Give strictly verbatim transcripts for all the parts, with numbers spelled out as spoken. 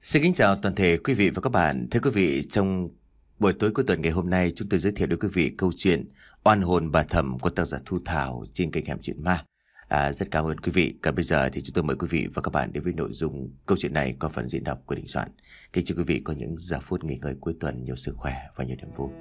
Xin kính chào toàn thể quý vị và các bạn. Thưa quý vị, trong buổi tối cuối tuần ngày hôm nay, chúng tôi giới thiệu đến quý vị câu chuyện Oan hồn bà Thẩm của tác giả Thu Thảo trên kênh Hẻm Chuyện Ma. À, rất cảm ơn quý vị. Còn bây giờ thì chúng tôi mời quý vị và các bạn đến với nội dung câu chuyện này qua phần diễn đọc của Đình Soạn. Kính chúc quý vị có những giờ phút nghỉ ngơi cuối tuần nhiều sức khỏe và nhiều niềm vui.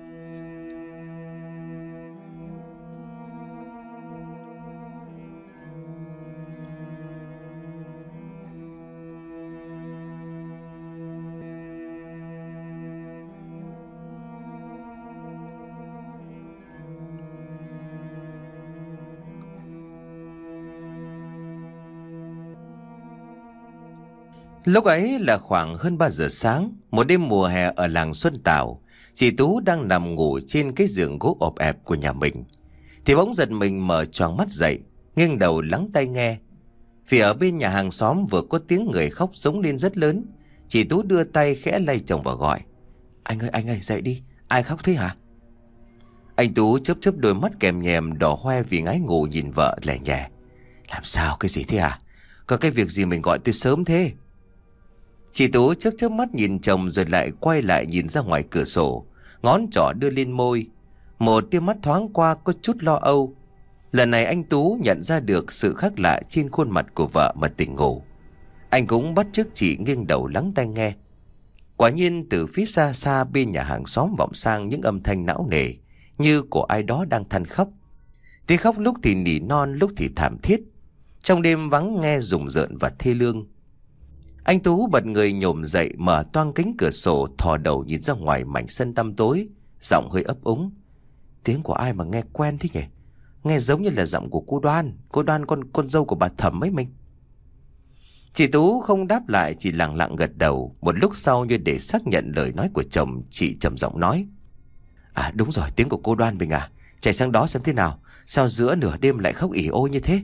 Lúc ấy là khoảng hơn ba giờ sáng, một đêm mùa hè ở làng Xuân Tảo, chị Tú đang nằm ngủ trên cái giường gỗ ọp ẹp của nhà mình. Thì bỗng giật mình mở choàng mắt dậy, nghiêng đầu lắng tai nghe. Vì ở bên nhà hàng xóm vừa có tiếng người khóc giống lên rất lớn. Chị Tú đưa tay khẽ lay chồng và gọi: "Anh ơi, anh ơi, dậy đi, ai khóc thế hả?" Anh Tú chớp chớp đôi mắt kèm nhèm đỏ hoe vì ngái ngủ nhìn vợ lẻ nhẹ: "Làm sao, cái gì thế à? Có cái việc gì mình gọi tôi sớm thế?" Chị Tú chớp chớp mắt nhìn chồng rồi lại quay lại nhìn ra ngoài cửa sổ, ngón trỏ đưa lên môi. Một tia mắt thoáng qua có chút lo âu. Lần này anh Tú nhận ra được sự khác lạ trên khuôn mặt của vợ mà tỉnh ngủ. Anh cũng bắt chước chị nghiêng đầu lắng tai nghe. Quả nhiên từ phía xa xa bên nhà hàng xóm vọng sang những âm thanh não nề như của ai đó đang than khóc. Tiếng khóc lúc thì nỉ non, lúc thì thảm thiết. Trong đêm vắng nghe rùng rợn và thê lương. Anh Tú bật người nhổm dậy, mở toang cánh cửa sổ, thò đầu nhìn ra ngoài mảnh sân tăm tối, giọng hơi ấp úng: "Tiếng của ai mà nghe quen thế nhỉ? Nghe giống như là giọng của cô Đoan, cô Đoan con con dâu của bà Thẩm ấy mình." Chị Tú không đáp lại, chỉ lặng lặng gật đầu. Một lúc sau như để xác nhận lời nói của chồng, chị trầm giọng nói: "À đúng rồi, tiếng của cô Đoan mình à. Chạy sang đó xem thế nào. Sao giữa nửa đêm lại khóc ỉ ôi như thế?"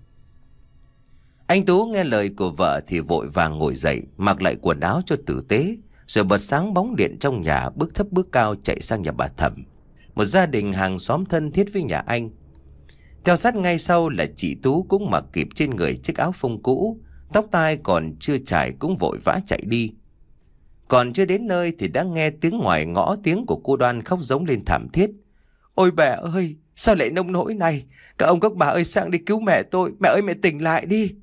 Anh Tú nghe lời của vợ thì vội vàng ngồi dậy, mặc lại quần áo cho tử tế, rồi bật sáng bóng điện trong nhà, bước thấp bước cao chạy sang nhà bà Thẩm, một gia đình hàng xóm thân thiết với nhà anh. Theo sát ngay sau là chị Tú cũng mặc kịp trên người chiếc áo phông cũ, tóc tai còn chưa chải cũng vội vã chạy đi. Còn chưa đến nơi thì đã nghe tiếng ngoài ngõ tiếng của cô Đoan khóc giống lên thảm thiết: "Ôi mẹ ơi, sao lại nông nỗi này? Các ông các bà ơi, sang đi cứu mẹ tôi, mẹ ơi mẹ tỉnh lại đi."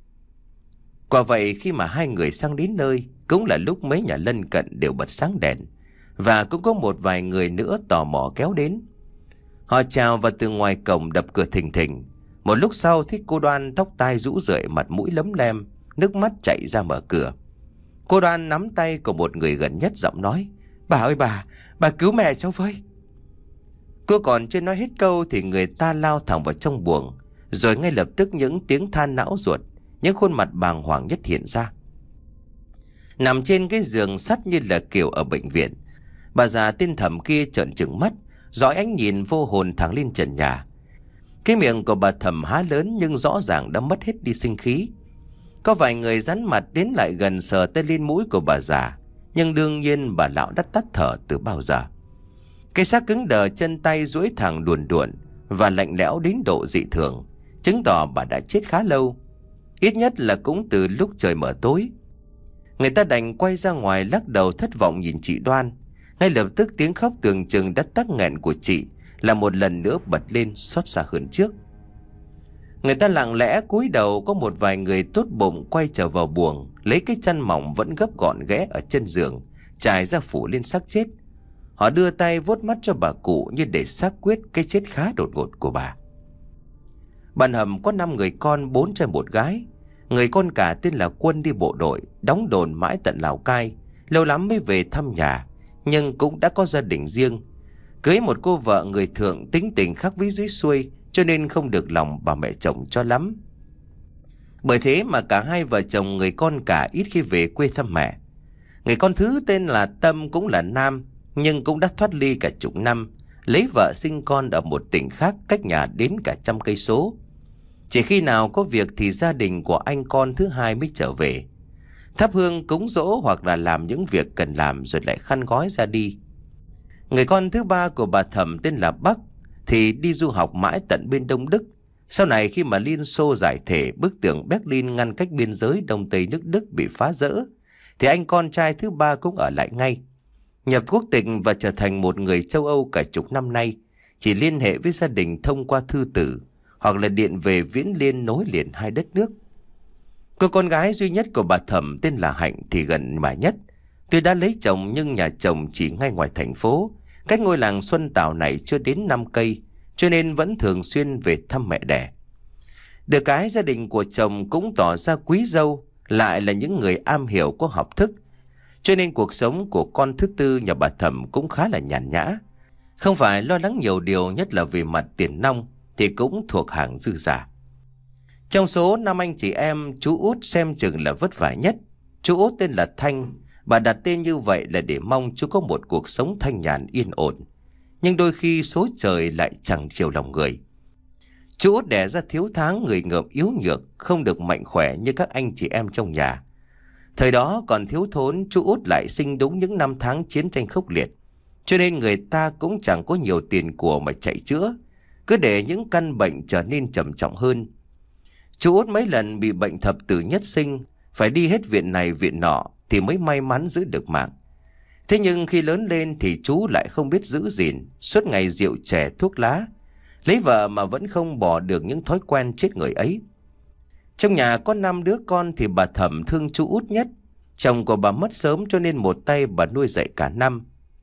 Quả vậy, khi mà hai người sang đến nơi cũng là lúc mấy nhà lân cận đều bật sáng đèn, và cũng có một vài người nữa tò mò kéo đến. Họ chào và từ ngoài cổng đập cửa thình thình. Một lúc sau thấy cô Đoan tóc tai rũ rượi, mặt mũi lấm lem, nước mắt chạy ra mở cửa. Cô Đoan nắm tay của một người gần nhất, giọng nói: "Bà ơi bà, bà cứu mẹ cháu với." Cô còn chưa nói hết câu thì người ta lao thẳng vào trong buồng, rồi ngay lập tức những tiếng than não ruột, những khuôn mặt bàng hoàng nhất hiện ra. Nằm trên cái giường sắt như là kiểu ở bệnh viện, bà già tên Thẩm kia trợn trừng mắt, dõi ánh nhìn vô hồn thẳng lên trần nhà. Cái miệng của bà Thẩm há lớn nhưng rõ ràng đã mất hết đi sinh khí. Có vài người dán mặt đến lại gần sờ tay lên mũi của bà già, nhưng đương nhiên bà lão đã tắt thở từ bao giờ. Cái xác cứng đờ, chân tay duỗi thẳng đuồn đuộn và lạnh lẽo đến độ dị thường, chứng tỏ bà đã chết khá lâu. Ít nhất là cũng từ lúc trời mở tối. Người ta đành quay ra ngoài lắc đầu thất vọng nhìn chị Đoan. Ngay lập tức tiếng khóc tưởng chừng đã tắc nghẹn của chị là một lần nữa bật lên xót xa hơn trước. Người ta lặng lẽ cúi đầu, có một vài người tốt bụng quay trở vào buồng, lấy cái chăn mỏng vẫn gấp gọn ghẽ ở chân giường, trải ra phủ lên xác chết. Họ đưa tay vuốt mắt cho bà cụ như để xác quyết cái chết khá đột ngột của bà. Bà Hầm có năm người con, bốn trai một gái. Người con cả tên là Quân đi bộ đội, đóng đồn mãi tận Lào Cai, lâu lắm mới về thăm nhà, nhưng cũng đã có gia đình riêng. Cưới một cô vợ người thượng tính tình khác với dưới xuôi, cho nên không được lòng bà mẹ chồng cho lắm. Bởi thế mà cả hai vợ chồng người con cả ít khi về quê thăm mẹ. Người con thứ tên là Tâm cũng là nam, nhưng cũng đã thoát ly cả chục năm, lấy vợ sinh con ở một tỉnh khác cách nhà đến cả trăm cây số. Chỉ khi nào có việc thì gia đình của anh con thứ hai mới trở về, thắp hương cúng dỗ hoặc là làm những việc cần làm rồi lại khăn gói ra đi. Người con thứ ba của bà Thẩm tên là Bắc thì đi du học mãi tận bên Đông Đức. Sau này khi mà Liên Xô giải thể, bức tường Berlin ngăn cách biên giới Đông Tây nước Đức bị phá rỡ, thì anh con trai thứ ba cũng ở lại ngay. Nhập quốc tịch và trở thành một người châu Âu cả chục năm nay, chỉ liên hệ với gia đình thông qua thư tử hoặc là điện về Viễn Liên nối liền hai đất nước. Cô con gái duy nhất của bà Thẩm tên là Hạnh thì gần bà nhất. Tuy đã lấy chồng nhưng nhà chồng chỉ ngay ngoài thành phố, cách ngôi làng Xuân Tảo này chưa đến năm cây, cho nên vẫn thường xuyên về thăm mẹ đẻ. Được cái gia đình của chồng cũng tỏ ra quý dâu, lại là những người am hiểu có học thức, cho nên cuộc sống của con thứ tư nhà bà Thẩm cũng khá là nhàn nhã. Không phải lo lắng nhiều điều, nhất là về mặt tiền nong thì cũng thuộc hàng dư giả. Trong số năm anh chị em, chú út xem chừng là vất vả nhất. Chú út tên là Thanh, bà đặt tên như vậy là để mong chú có một cuộc sống thanh nhàn yên ổn. Nhưng đôi khi số trời lại chẳng chiều lòng người. Chú út đẻ ra thiếu tháng, người ngợm yếu nhược, không được mạnh khỏe như các anh chị em trong nhà. Thời đó còn thiếu thốn, chú út lại sinh đúng những năm tháng chiến tranh khốc liệt, cho nên người ta cũng chẳng có nhiều tiền của mà chạy chữa, cứ để những căn bệnh trở nên trầm trọng hơn. Chú út mấy lần bị bệnh thập tử nhất sinh, phải đi hết viện này viện nọ thì mới may mắn giữ được mạng. Thế nhưng khi lớn lên thì chú lại không biết giữ gìn, suốt ngày rượu chè thuốc lá, lấy vợ mà vẫn không bỏ được những thói quen chết người ấy. Trong nhà có năm đứa con thì bà Thẩm thương chú út nhất. Chồng của bà mất sớm cho nên một tay bà nuôi dạy cả năm.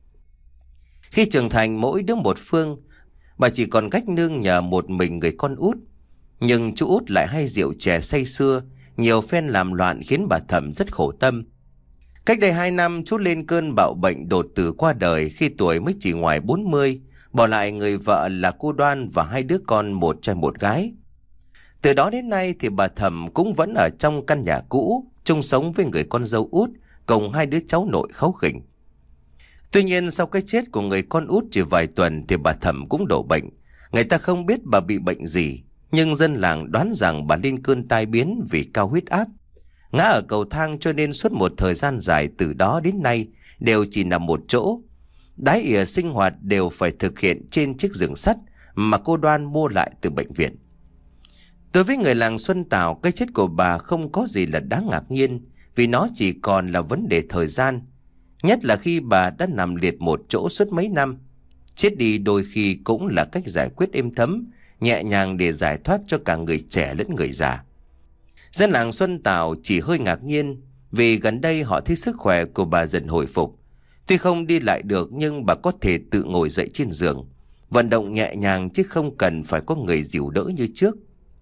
Khi trưởng thành mỗi đứa một phương, bà chỉ còn cách nương nhờ một mình người con út. Nhưng chú út lại hay rượu chè say sưa, nhiều phen làm loạn khiến bà Thẩm rất khổ tâm. Cách đây hai năm chú lên cơn bạo bệnh đột tử qua đời khi tuổi mới chỉ ngoài bốn mươi, bỏ lại người vợ là cô Đoan và hai đứa con một trai một gái. Từ đó đến nay thì bà Thẩm cũng vẫn ở trong căn nhà cũ, chung sống với người con dâu út cùng hai đứa cháu nội kháu khỉnh. Tuy nhiên sau cái chết của người con út chỉ vài tuần thì bà Thẩm cũng đổ bệnh. Người ta không biết bà bị bệnh gì, nhưng dân làng đoán rằng bà lên cơn tai biến vì cao huyết áp, ngã ở cầu thang, cho nên suốt một thời gian dài từ đó đến nay đều chỉ nằm một chỗ. Đái ỉa sinh hoạt đều phải thực hiện trên chiếc giường sắt mà cô Đoan mua lại từ bệnh viện. Đối với người làng Xuân Tảo, cái chết của bà không có gì là đáng ngạc nhiên, vì nó chỉ còn là vấn đề thời gian. Nhất là khi bà đã nằm liệt một chỗ suốt mấy năm. Chết đi đôi khi cũng là cách giải quyết êm thấm, nhẹ nhàng để giải thoát cho cả người trẻ lẫn người già. Dân làng Xuân Tảo chỉ hơi ngạc nhiên vì gần đây họ thấy sức khỏe của bà dần hồi phục. Tuy không đi lại được nhưng bà có thể tự ngồi dậy trên giường, vận động nhẹ nhàng chứ không cần phải có người dìu đỡ như trước.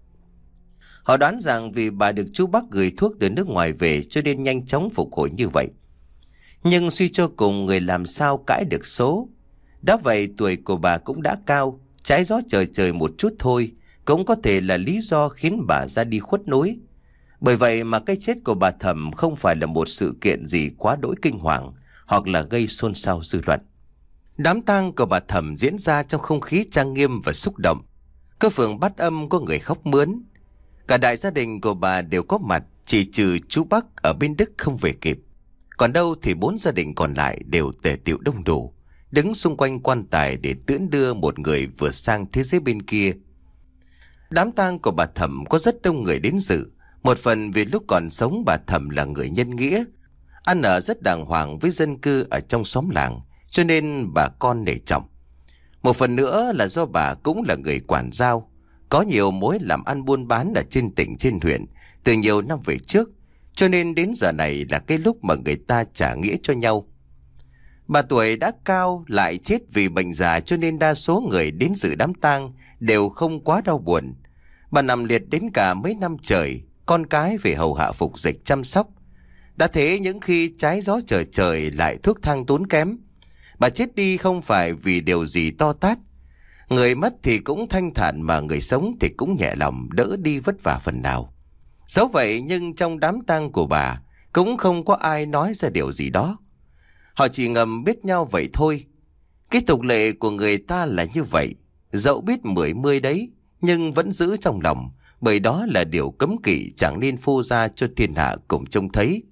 Họ đoán rằng vì bà được chú Bắc gửi thuốc từ nước ngoài về cho nên nhanh chóng phục hồi như vậy. Nhưng suy cho cùng người làm sao cãi được số. Đã vậy tuổi của bà cũng đã cao, trái gió trời trời một chút thôi cũng có thể là lý do khiến bà ra đi khuất núi. Bởi vậy mà cái chết của bà Thẩm không phải là một sự kiện gì quá đỗi kinh hoàng hoặc là gây xôn xao dư luận. Đám tang của bà Thẩm diễn ra trong không khí trang nghiêm và xúc động. Cơ phường Bát Âm có người khóc mướn. Cả đại gia đình của bà đều có mặt, chỉ trừ chú Bắc ở bên Đức không về kịp. Còn đâu thì bốn gia đình còn lại đều tề tựu đông đủ, đứng xung quanh quan tài để tiễn đưa một người vừa sang thế giới bên kia. Đám tang của bà Thẩm có rất đông người đến dự. Một phần vì lúc còn sống bà Thẩm là người nhân nghĩa, ăn ở rất đàng hoàng với dân cư ở trong xóm làng, cho nên bà con nể trọng. Một phần nữa là do bà cũng là người quản giao, có nhiều mối làm ăn buôn bán ở trên tỉnh trên huyện từ nhiều năm về trước, cho nên đến giờ này là cái lúc mà người ta trả nghĩa cho nhau. Bà tuổi đã cao lại chết vì bệnh già, cho nên đa số người đến dự đám tang đều không quá đau buồn. Bà nằm liệt đến cả mấy năm trời, con cái về hầu hạ phục dịch chăm sóc. Đã thế những khi trái gió trời trời lại thuốc thang tốn kém, bà chết đi không phải vì điều gì to tát. Người mất thì cũng thanh thản, mà người sống thì cũng nhẹ lòng, đỡ đi vất vả phần nào. Dẫu vậy nhưng trong đám tang của bà cũng không có ai nói ra điều gì đó. Họ chỉ ngầm biết nhau vậy thôi. Cái tục lệ của người ta là như vậy, dẫu biết mười mươi đấy nhưng vẫn giữ trong lòng, bởi đó là điều cấm kỵ chẳng nên phô ra cho thiên hạ cùng trông thấy.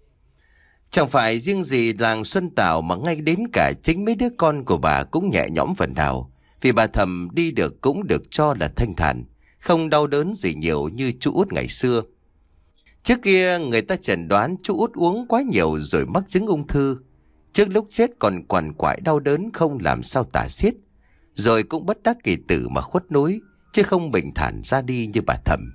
Chẳng phải riêng gì làng Xuân Tảo mà ngay đến cả chính mấy đứa con của bà cũng nhẹ nhõm phần nào, vì bà Thẩm đi được cũng được cho là thanh thản, không đau đớn gì nhiều như chú út ngày xưa. Trước kia người ta chẩn đoán chú Út uống quá nhiều rồi mắc chứng ung thư. Trước lúc chết còn quằn quại đau đớn không làm sao tả xiết. Rồi cũng bất đắc kỳ tử mà khuất núi, chứ không bình thản ra đi như bà Thẩm.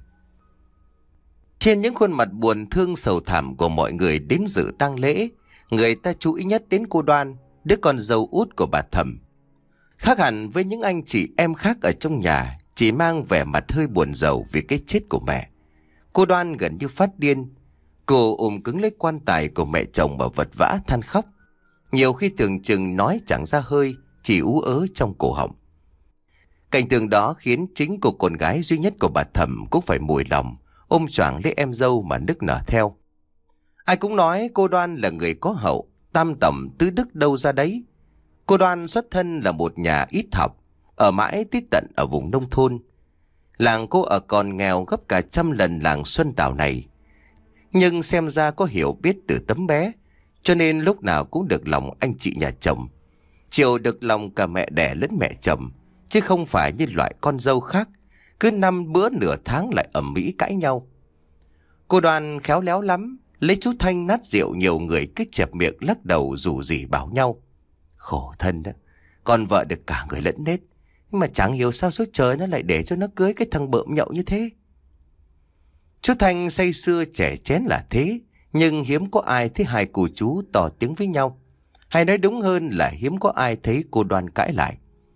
Trên những khuôn mặt buồn thương sầu thảm của mọi người đến dự tang lễ, người ta chú ý nhất đến cô Đoan, đứa con dâu út của bà Thẩm. Khác hẳn với những anh chị em khác ở trong nhà, chỉ mang vẻ mặt hơi buồn rầu vì cái chết của mẹ. Cô Đoan gần như phát điên. Cô ôm cứng lấy quan tài của mẹ chồng mà vật vã than khóc. Nhiều khi tưởng chừng nói chẳng ra hơi, chỉ ú ớ trong cổ họng. Cảnh tượng đó khiến chính cô con gái duy nhất của bà Thẩm cũng phải mùi lòng, ôm choàng lấy em dâu mà nức nở theo. Ai cũng nói cô Đoan là người có hậu, tam tẩm tứ đức đâu ra đấy. Cô Đoan xuất thân là một nhà ít học, ở mãi tít tận ở vùng nông thôn. Làng cô ở còn nghèo gấp cả trăm lần làng Xuân Tảo này. Nhưng xem ra có hiểu biết từ tấm bé, cho nên lúc nào cũng được lòng anh chị nhà chồng, chiều được lòng cả mẹ đẻ lẫn mẹ chồng, chứ không phải như loại con dâu khác, cứ năm bữa nửa tháng lại ầm ĩ cãi nhau. Cô Đoan khéo léo lắm, lấy chú Thanh nát rượu nhiều người cứ chẹp miệng lắc đầu rủ rỉ bảo nhau. Khổ thân đó, con vợ được cả người lẫn nết, nhưng mà chẳng hiểu sao số trời nó lại để cho nó cưới cái thằng bợm nhậu như thế. Chú Thanh say sưa trẻ chén là thế, nhưng hiếm có ai thấy hai cô chú tỏ tiếng với nhau. Hay nói đúng hơn là hiếm có ai thấy cô Đoan cãi lại.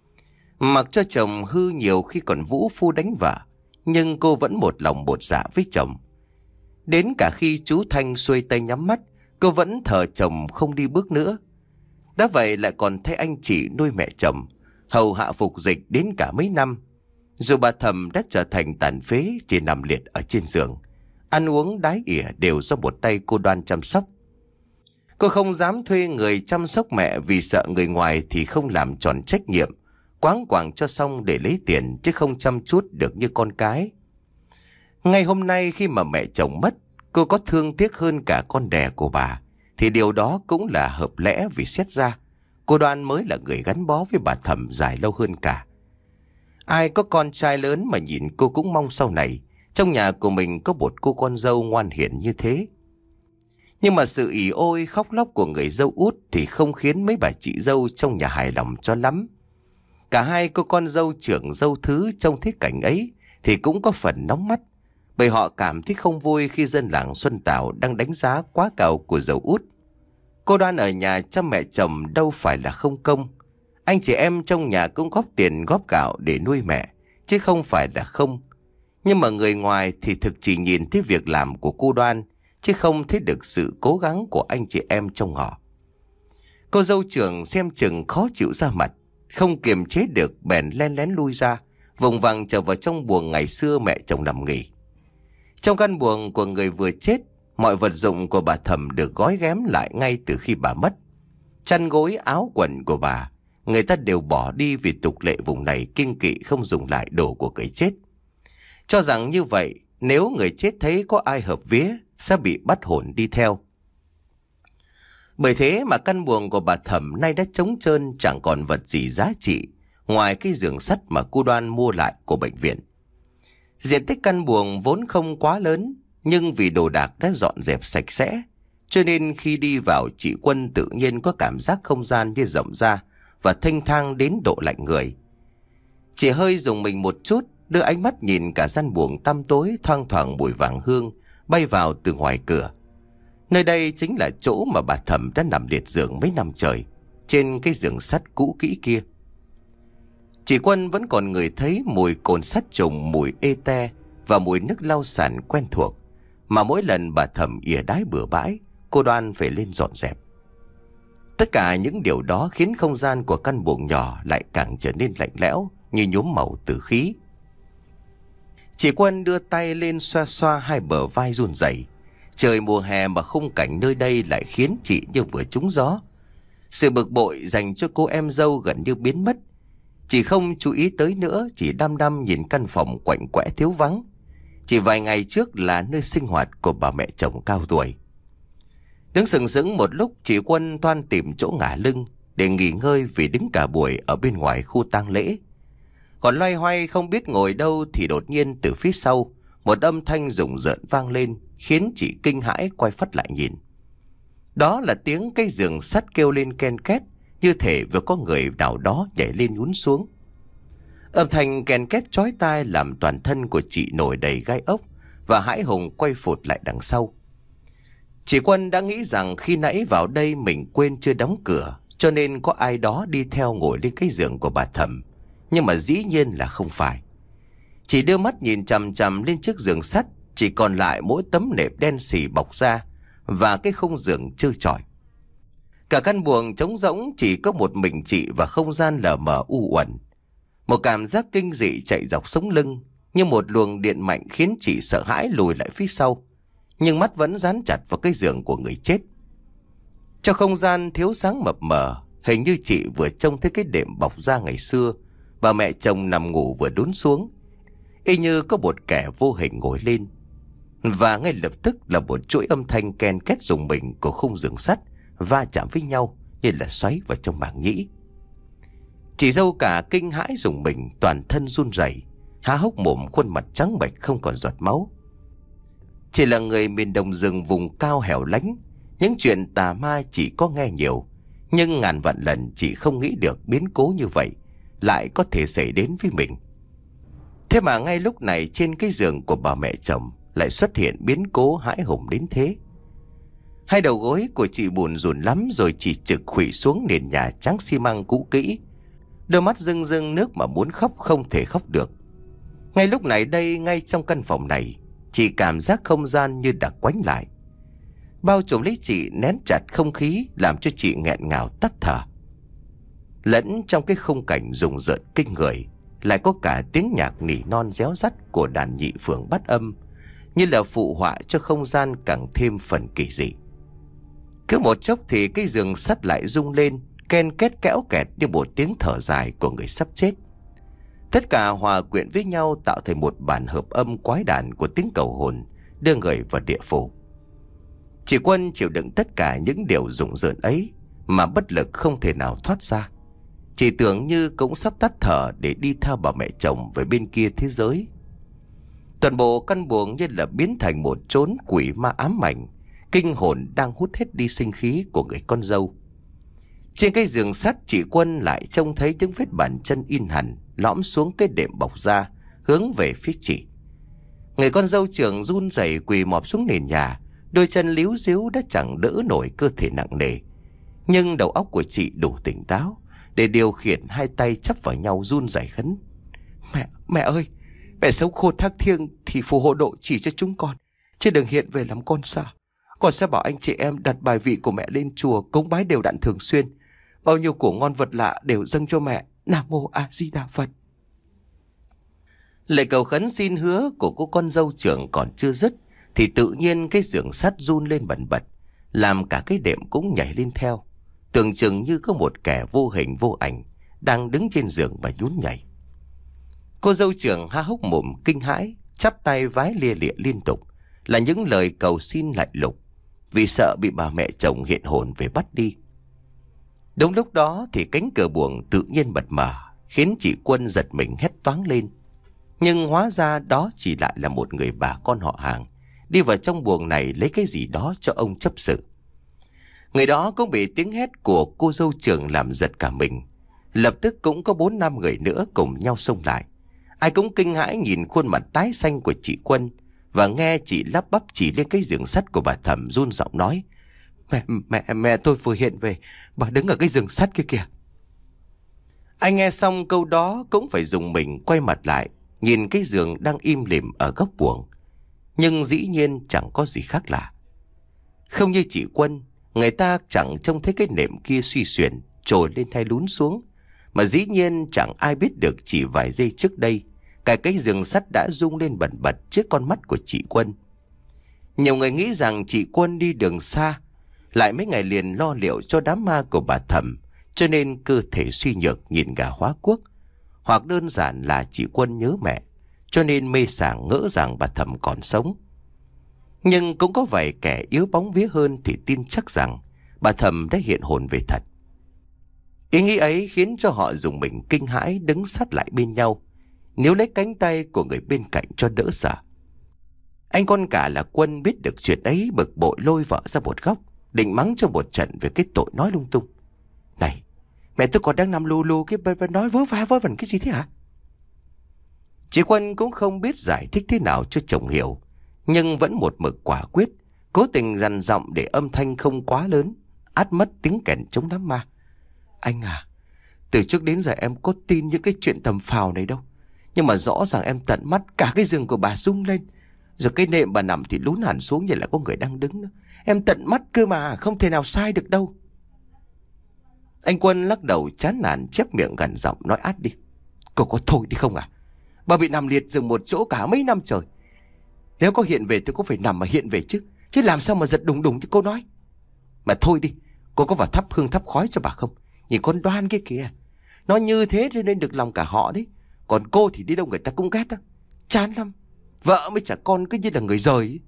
Mặc cho chồng hư nhiều khi còn vũ phu đánh vợ, nhưng cô vẫn một lòng một dạ với chồng. Đến cả khi chú Thanh xuôi tay nhắm mắt, cô vẫn thờ chồng không đi bước nữa. Đã vậy lại còn thấy anh chị nuôi mẹ chồng, hầu hạ phục dịch đến cả mấy năm. Dù bà Thẩm đã trở thành tàn phế, chỉ nằm liệt ở trên giường, ăn uống đái ỉa đều do một tay cô Đoan chăm sóc. Cô không dám thuê người chăm sóc mẹ vì sợ người ngoài thì không làm tròn trách nhiệm, quáng quàng cho xong để lấy tiền chứ không chăm chút được như con cái. Ngay hôm nay khi mà mẹ chồng mất, cô có thương tiếc hơn cả con đẻ của bà, thì điều đó cũng là hợp lẽ vì xét ra cô Đoan mới là người gắn bó với bà Thẩm dài lâu hơn cả. Ai có con trai lớn mà nhìn cô cũng mong sau này trong nhà của mình có một cô con dâu ngoan hiền như thế. Nhưng mà sự ỉ ôi khóc lóc của người dâu út thì không khiến mấy bà chị dâu trong nhà hài lòng cho lắm. Cả hai cô con dâu trưởng dâu thứ trông thấy cảnh ấy thì cũng có phần nóng mắt, bởi họ cảm thấy không vui khi dân làng Xuân Tảo đang đánh giá quá cao của dâu út. Cô Đoan ở nhà chăm mẹ chồng đâu phải là không công. Anh chị em trong nhà cũng góp tiền góp gạo để nuôi mẹ, chứ không phải là không. Nhưng mà người ngoài thì thực chỉ nhìn thấy việc làm của cô Đoan, chứ không thấy được sự cố gắng của anh chị em trong họ. Cô dâu trưởng xem chừng khó chịu ra mặt, không kiềm chế được bèn len lén lui ra, vùng vằng trở vào trong buồng ngày xưa mẹ chồng nằm nghỉ. Trong căn buồng của người vừa chết, mọi vật dụng của bà Thẩm được gói ghém lại ngay từ khi bà mất. Chăn gối áo quần của bà, người ta đều bỏ đi vì tục lệ vùng này kiêng kỵ không dùng lại đồ của người chết. Cho rằng như vậy, nếu người chết thấy có ai hợp vía, sẽ bị bắt hồn đi theo. Bởi thế mà căn buồng của bà Thẩm nay đã trống trơn, chẳng còn vật gì giá trị ngoài cái giường sắt mà cô Đoan mua lại của bệnh viện. Diện tích căn buồng vốn không quá lớn, nhưng vì đồ đạc đã dọn dẹp sạch sẽ, cho nên khi đi vào chị Quân tự nhiên có cảm giác không gian như rộng ra và thênh thang đến độ lạnh người. Chị hơi dùng mình một chút, đưa ánh mắt nhìn cả gian buồng tăm tối, thoang thoảng mùi vàng hương bay vào từ ngoài cửa. Nơi đây chính là chỗ mà bà Thẩm đã nằm liệt giường mấy năm trời, trên cái giường sắt cũ kỹ kia. Chị Quân vẫn còn ngửi thấy mùi cồn sắt trùng, mùi ê te và mùi nước lau sàn quen thuộc, mà mỗi lần bà Thẩm ỉa đái bừa bãi, cô Đoan phải lên dọn dẹp. Tất cả những điều đó khiến không gian của căn buồng nhỏ lại càng trở nên lạnh lẽo như nhuốm màu tử khí. Chị Quân đưa tay lên xoa xoa hai bờ vai run rẩy. Trời mùa hè mà khung cảnh nơi đây lại khiến chị như vừa trúng gió. Sự bực bội dành cho cô em dâu gần như biến mất. Chị không chú ý tới nữa, chỉ đăm đăm nhìn căn phòng quạnh quẽ thiếu vắng. Chỉ vài ngày trước là nơi sinh hoạt của bà mẹ chồng cao tuổi. Đứng sừng sững một lúc, chị Quân toan tìm chỗ ngả lưng để nghỉ ngơi vì đứng cả buổi ở bên ngoài khu tang lễ. Còn loay hoay không biết ngồi đâu thì đột nhiên từ phía sau một âm thanh rùng rợn vang lên, khiến chị kinh hãi quay phắt lại nhìn. Đó là tiếng cái giường sắt kêu lên ken két, như thể vừa có người nào đó nhảy lên nhún xuống. Âm thanh ken két chói tai làm toàn thân của chị nổi đầy gai ốc, và hãi hùng quay phụt lại đằng sau. Chị Quân đã nghĩ rằng khi nãy vào đây mình quên chưa đóng cửa, cho nên có ai đó đi theo ngồi lên cái giường của bà Thẩm. Nhưng mà dĩ nhiên là không phải. Chị đưa mắt nhìn chằm chằm lên chiếc giường sắt, chỉ còn lại mỗi tấm nệm đen xì bọc ra và cái khung giường trơ trọi. Cả căn buồng trống rỗng, chỉ có một mình chị và không gian lờ mờ u uẩn. Một cảm giác kinh dị chạy dọc sống lưng, như một luồng điện mạnh khiến chị sợ hãi lùi lại phía sau, nhưng mắt vẫn dán chặt vào cái giường của người chết. Trong không gian thiếu sáng mập mờ, hình như chị vừa trông thấy cái đệm bọc da ngày xưa và mẹ chồng nằm ngủ vừa đún xuống, y như có một kẻ vô hình ngồi lên. Và ngay lập tức là một chuỗi âm thanh ken két rùng mình của khung giường sắt va chạm với nhau như là xoáy vào trong màng nhĩ. Chị dâu cả kinh hãi rùng mình, toàn thân run rẩy, há hốc mồm, khuôn mặt trắng bệch không còn giọt máu. Chỉ là người miền đồng rừng vùng cao hẻo lánh, những chuyện tà ma chỉ có nghe nhiều, nhưng ngàn vạn lần chị không nghĩ được biến cố như vậy lại có thể xảy đến với mình. Thế mà ngay lúc này trên cái giường của bà mẹ chồng lại xuất hiện biến cố hãi hùng đến thế. Hai đầu gối của chị buồn rùn lắm rồi chỉ trực khuỵu xuống nền nhà trắng xi măng cũ kỹ, đôi mắt rưng rưng nước mà muốn khóc không thể khóc được. Ngay lúc này đây, ngay trong căn phòng này, chị cảm giác không gian như đã quánh lại, bao trùm lấy chị, nén chặt không khí, làm cho chị nghẹn ngào tắt thở. Lẫn trong cái khung cảnh rùng rợn kinh người lại có cả tiếng nhạc nỉ non réo rắt của đàn nhị phường bát âm, như là phụ họa cho không gian càng thêm phần kỳ dị. Cứ một chốc thì cái giường sắt lại rung lên, ken két kéo kẹt như một tiếng thở dài của người sắp chết. Tất cả hòa quyện với nhau tạo thành một bản hợp âm quái đản của tiếng cầu hồn đưa người vào địa phủ. Chị Quân chịu đựng tất cả những điều rùng rợn ấy mà bất lực không thể nào thoát ra. Chị tưởng như cũng sắp tắt thở để đi theo bà mẹ chồng về bên kia thế giới. Toàn bộ căn buồng như là biến thành một chốn quỷ ma ám ảnh, kinh hồn đang hút hết đi sinh khí của người con dâu. Trên cái giường sắt, chị Quân lại trông thấy những vết bàn chân in hẳn lõm xuống cái đệm bọc da hướng về phía chị. Người con dâu trưởng run rẩy quỳ mọp xuống nền nhà, đôi chân líu díu đã chẳng đỡ nổi cơ thể nặng nề. Nhưng đầu óc của chị đủ tỉnh táo để điều khiển hai tay chắp vào nhau run rẩy khấn: Mẹ, mẹ ơi, mẹ sống khôn thác thiêng thì phù hộ độ chỉ cho chúng con, chứ đừng hiện về làm con xa. Con sẽ bảo anh chị em đặt bài vị của mẹ lên chùa cúng bái đều đặn thường xuyên. Bao nhiêu của ngon vật lạ đều dâng cho mẹ. Nam mô A Di Đà Phật. Lời cầu khấn xin hứa của cô con dâu trưởng còn chưa dứt thì tự nhiên cái giường sắt run lên bần bật, làm cả cái đệm cũng nhảy lên theo, tưởng chừng như có một kẻ vô hình vô ảnh đang đứng trên giường và nhún nhảy. Cô dâu trưởng há hốc mồm kinh hãi, chắp tay vái lia lịa liên tục, là những lời cầu xin lạnh lùng, vì sợ bị bà mẹ chồng hiện hồn về bắt đi. Đúng lúc đó thì cánh cửa buồng tự nhiên bật mở, khiến chị Quân giật mình hét toáng lên. Nhưng hóa ra đó chỉ lại là một người bà con họ hàng đi vào trong buồng này lấy cái gì đó cho ông chấp sự. Người đó cũng bị tiếng hét của cô dâu trưởng làm giật cả mình. Lập tức cũng có bốn năm người nữa cùng nhau xông lại. Ai cũng kinh hãi nhìn khuôn mặt tái xanh của chị Quân và nghe chị lắp bắp chỉ lên cái giường sắt của bà Thẩm, run giọng nói: Mẹ, mẹ, mẹ tôi vừa hiện về, bà đứng ở cái giường sắt kia kìa. Anh nghe xong câu đó cũng phải dùng mình quay mặt lại, nhìn cái giường đang im lìm ở góc buồng. Nhưng dĩ nhiên chẳng có gì khác lạ. Không như chị Quân, người ta chẳng trông thấy cái nệm kia suy xuyển, trồi lên hay lún xuống, mà dĩ nhiên chẳng ai biết được chỉ vài giây trước đây cả cái giường sắt đã rung lên bần bật trước con mắt của chị Quân. Nhiều người nghĩ rằng chị Quân đi đường xa, lại mấy ngày liền lo liệu cho đám ma của bà Thẩm, cho nên cơ thể suy nhược nhìn gà hóa cuốc. Hoặc đơn giản là chị Quân nhớ mẹ, cho nên mê sảng ngỡ rằng bà Thẩm còn sống. Nhưng cũng có vài kẻ yếu bóng vía hơn thì tin chắc rằng bà Thẩm đã hiện hồn về thật. Ý nghĩ ấy khiến cho họ dùng mình kinh hãi đứng sát lại bên nhau, níu lấy cánh tay của người bên cạnh cho đỡ sợ. Anh con cả là Quân biết được chuyện ấy, bực bội lôi vợ ra một góc, định mắng cho một trận về cái tội nói lung tung. Này, mẹ tôi còn đang nằm lù lù cái nói vớ va vớ vẩn cái gì thế hả? Chị Quân cũng không biết giải thích thế nào cho chồng hiểu, nhưng vẫn một mực quả quyết, cố tình dằn giọng để âm thanh không quá lớn, át mất tiếng kèn chống đám ma. Anh à, từ trước đến giờ em có tin những cái chuyện tầm phào này đâu, nhưng mà rõ ràng em tận mắt cả cái giường của bà rung lên, rồi cái nệm bà nằm thì lún hẳn xuống như là có người đang đứng nữa. Em tận mắt cơ mà, không thể nào sai được đâu. Anh Quân lắc đầu chán nản, chép miệng gần giọng nói át đi. Cô có thôi đi không à? Bà bị nằm liệt giường một chỗ cả mấy năm trời. Nếu có hiện về thì cô phải nằm mà hiện về chứ, chứ làm sao mà giật đùng đùng như cô nói. Mà thôi đi, cô có vào thắp hương thắp khói cho bà không? Nhìn con Đoan kia kìa, nó như thế cho nên được lòng cả họ đấy. Còn cô thì đi đâu người ta cũng ghét đó. Chán lắm, vợ mới chả con cứ như là người rời ấy.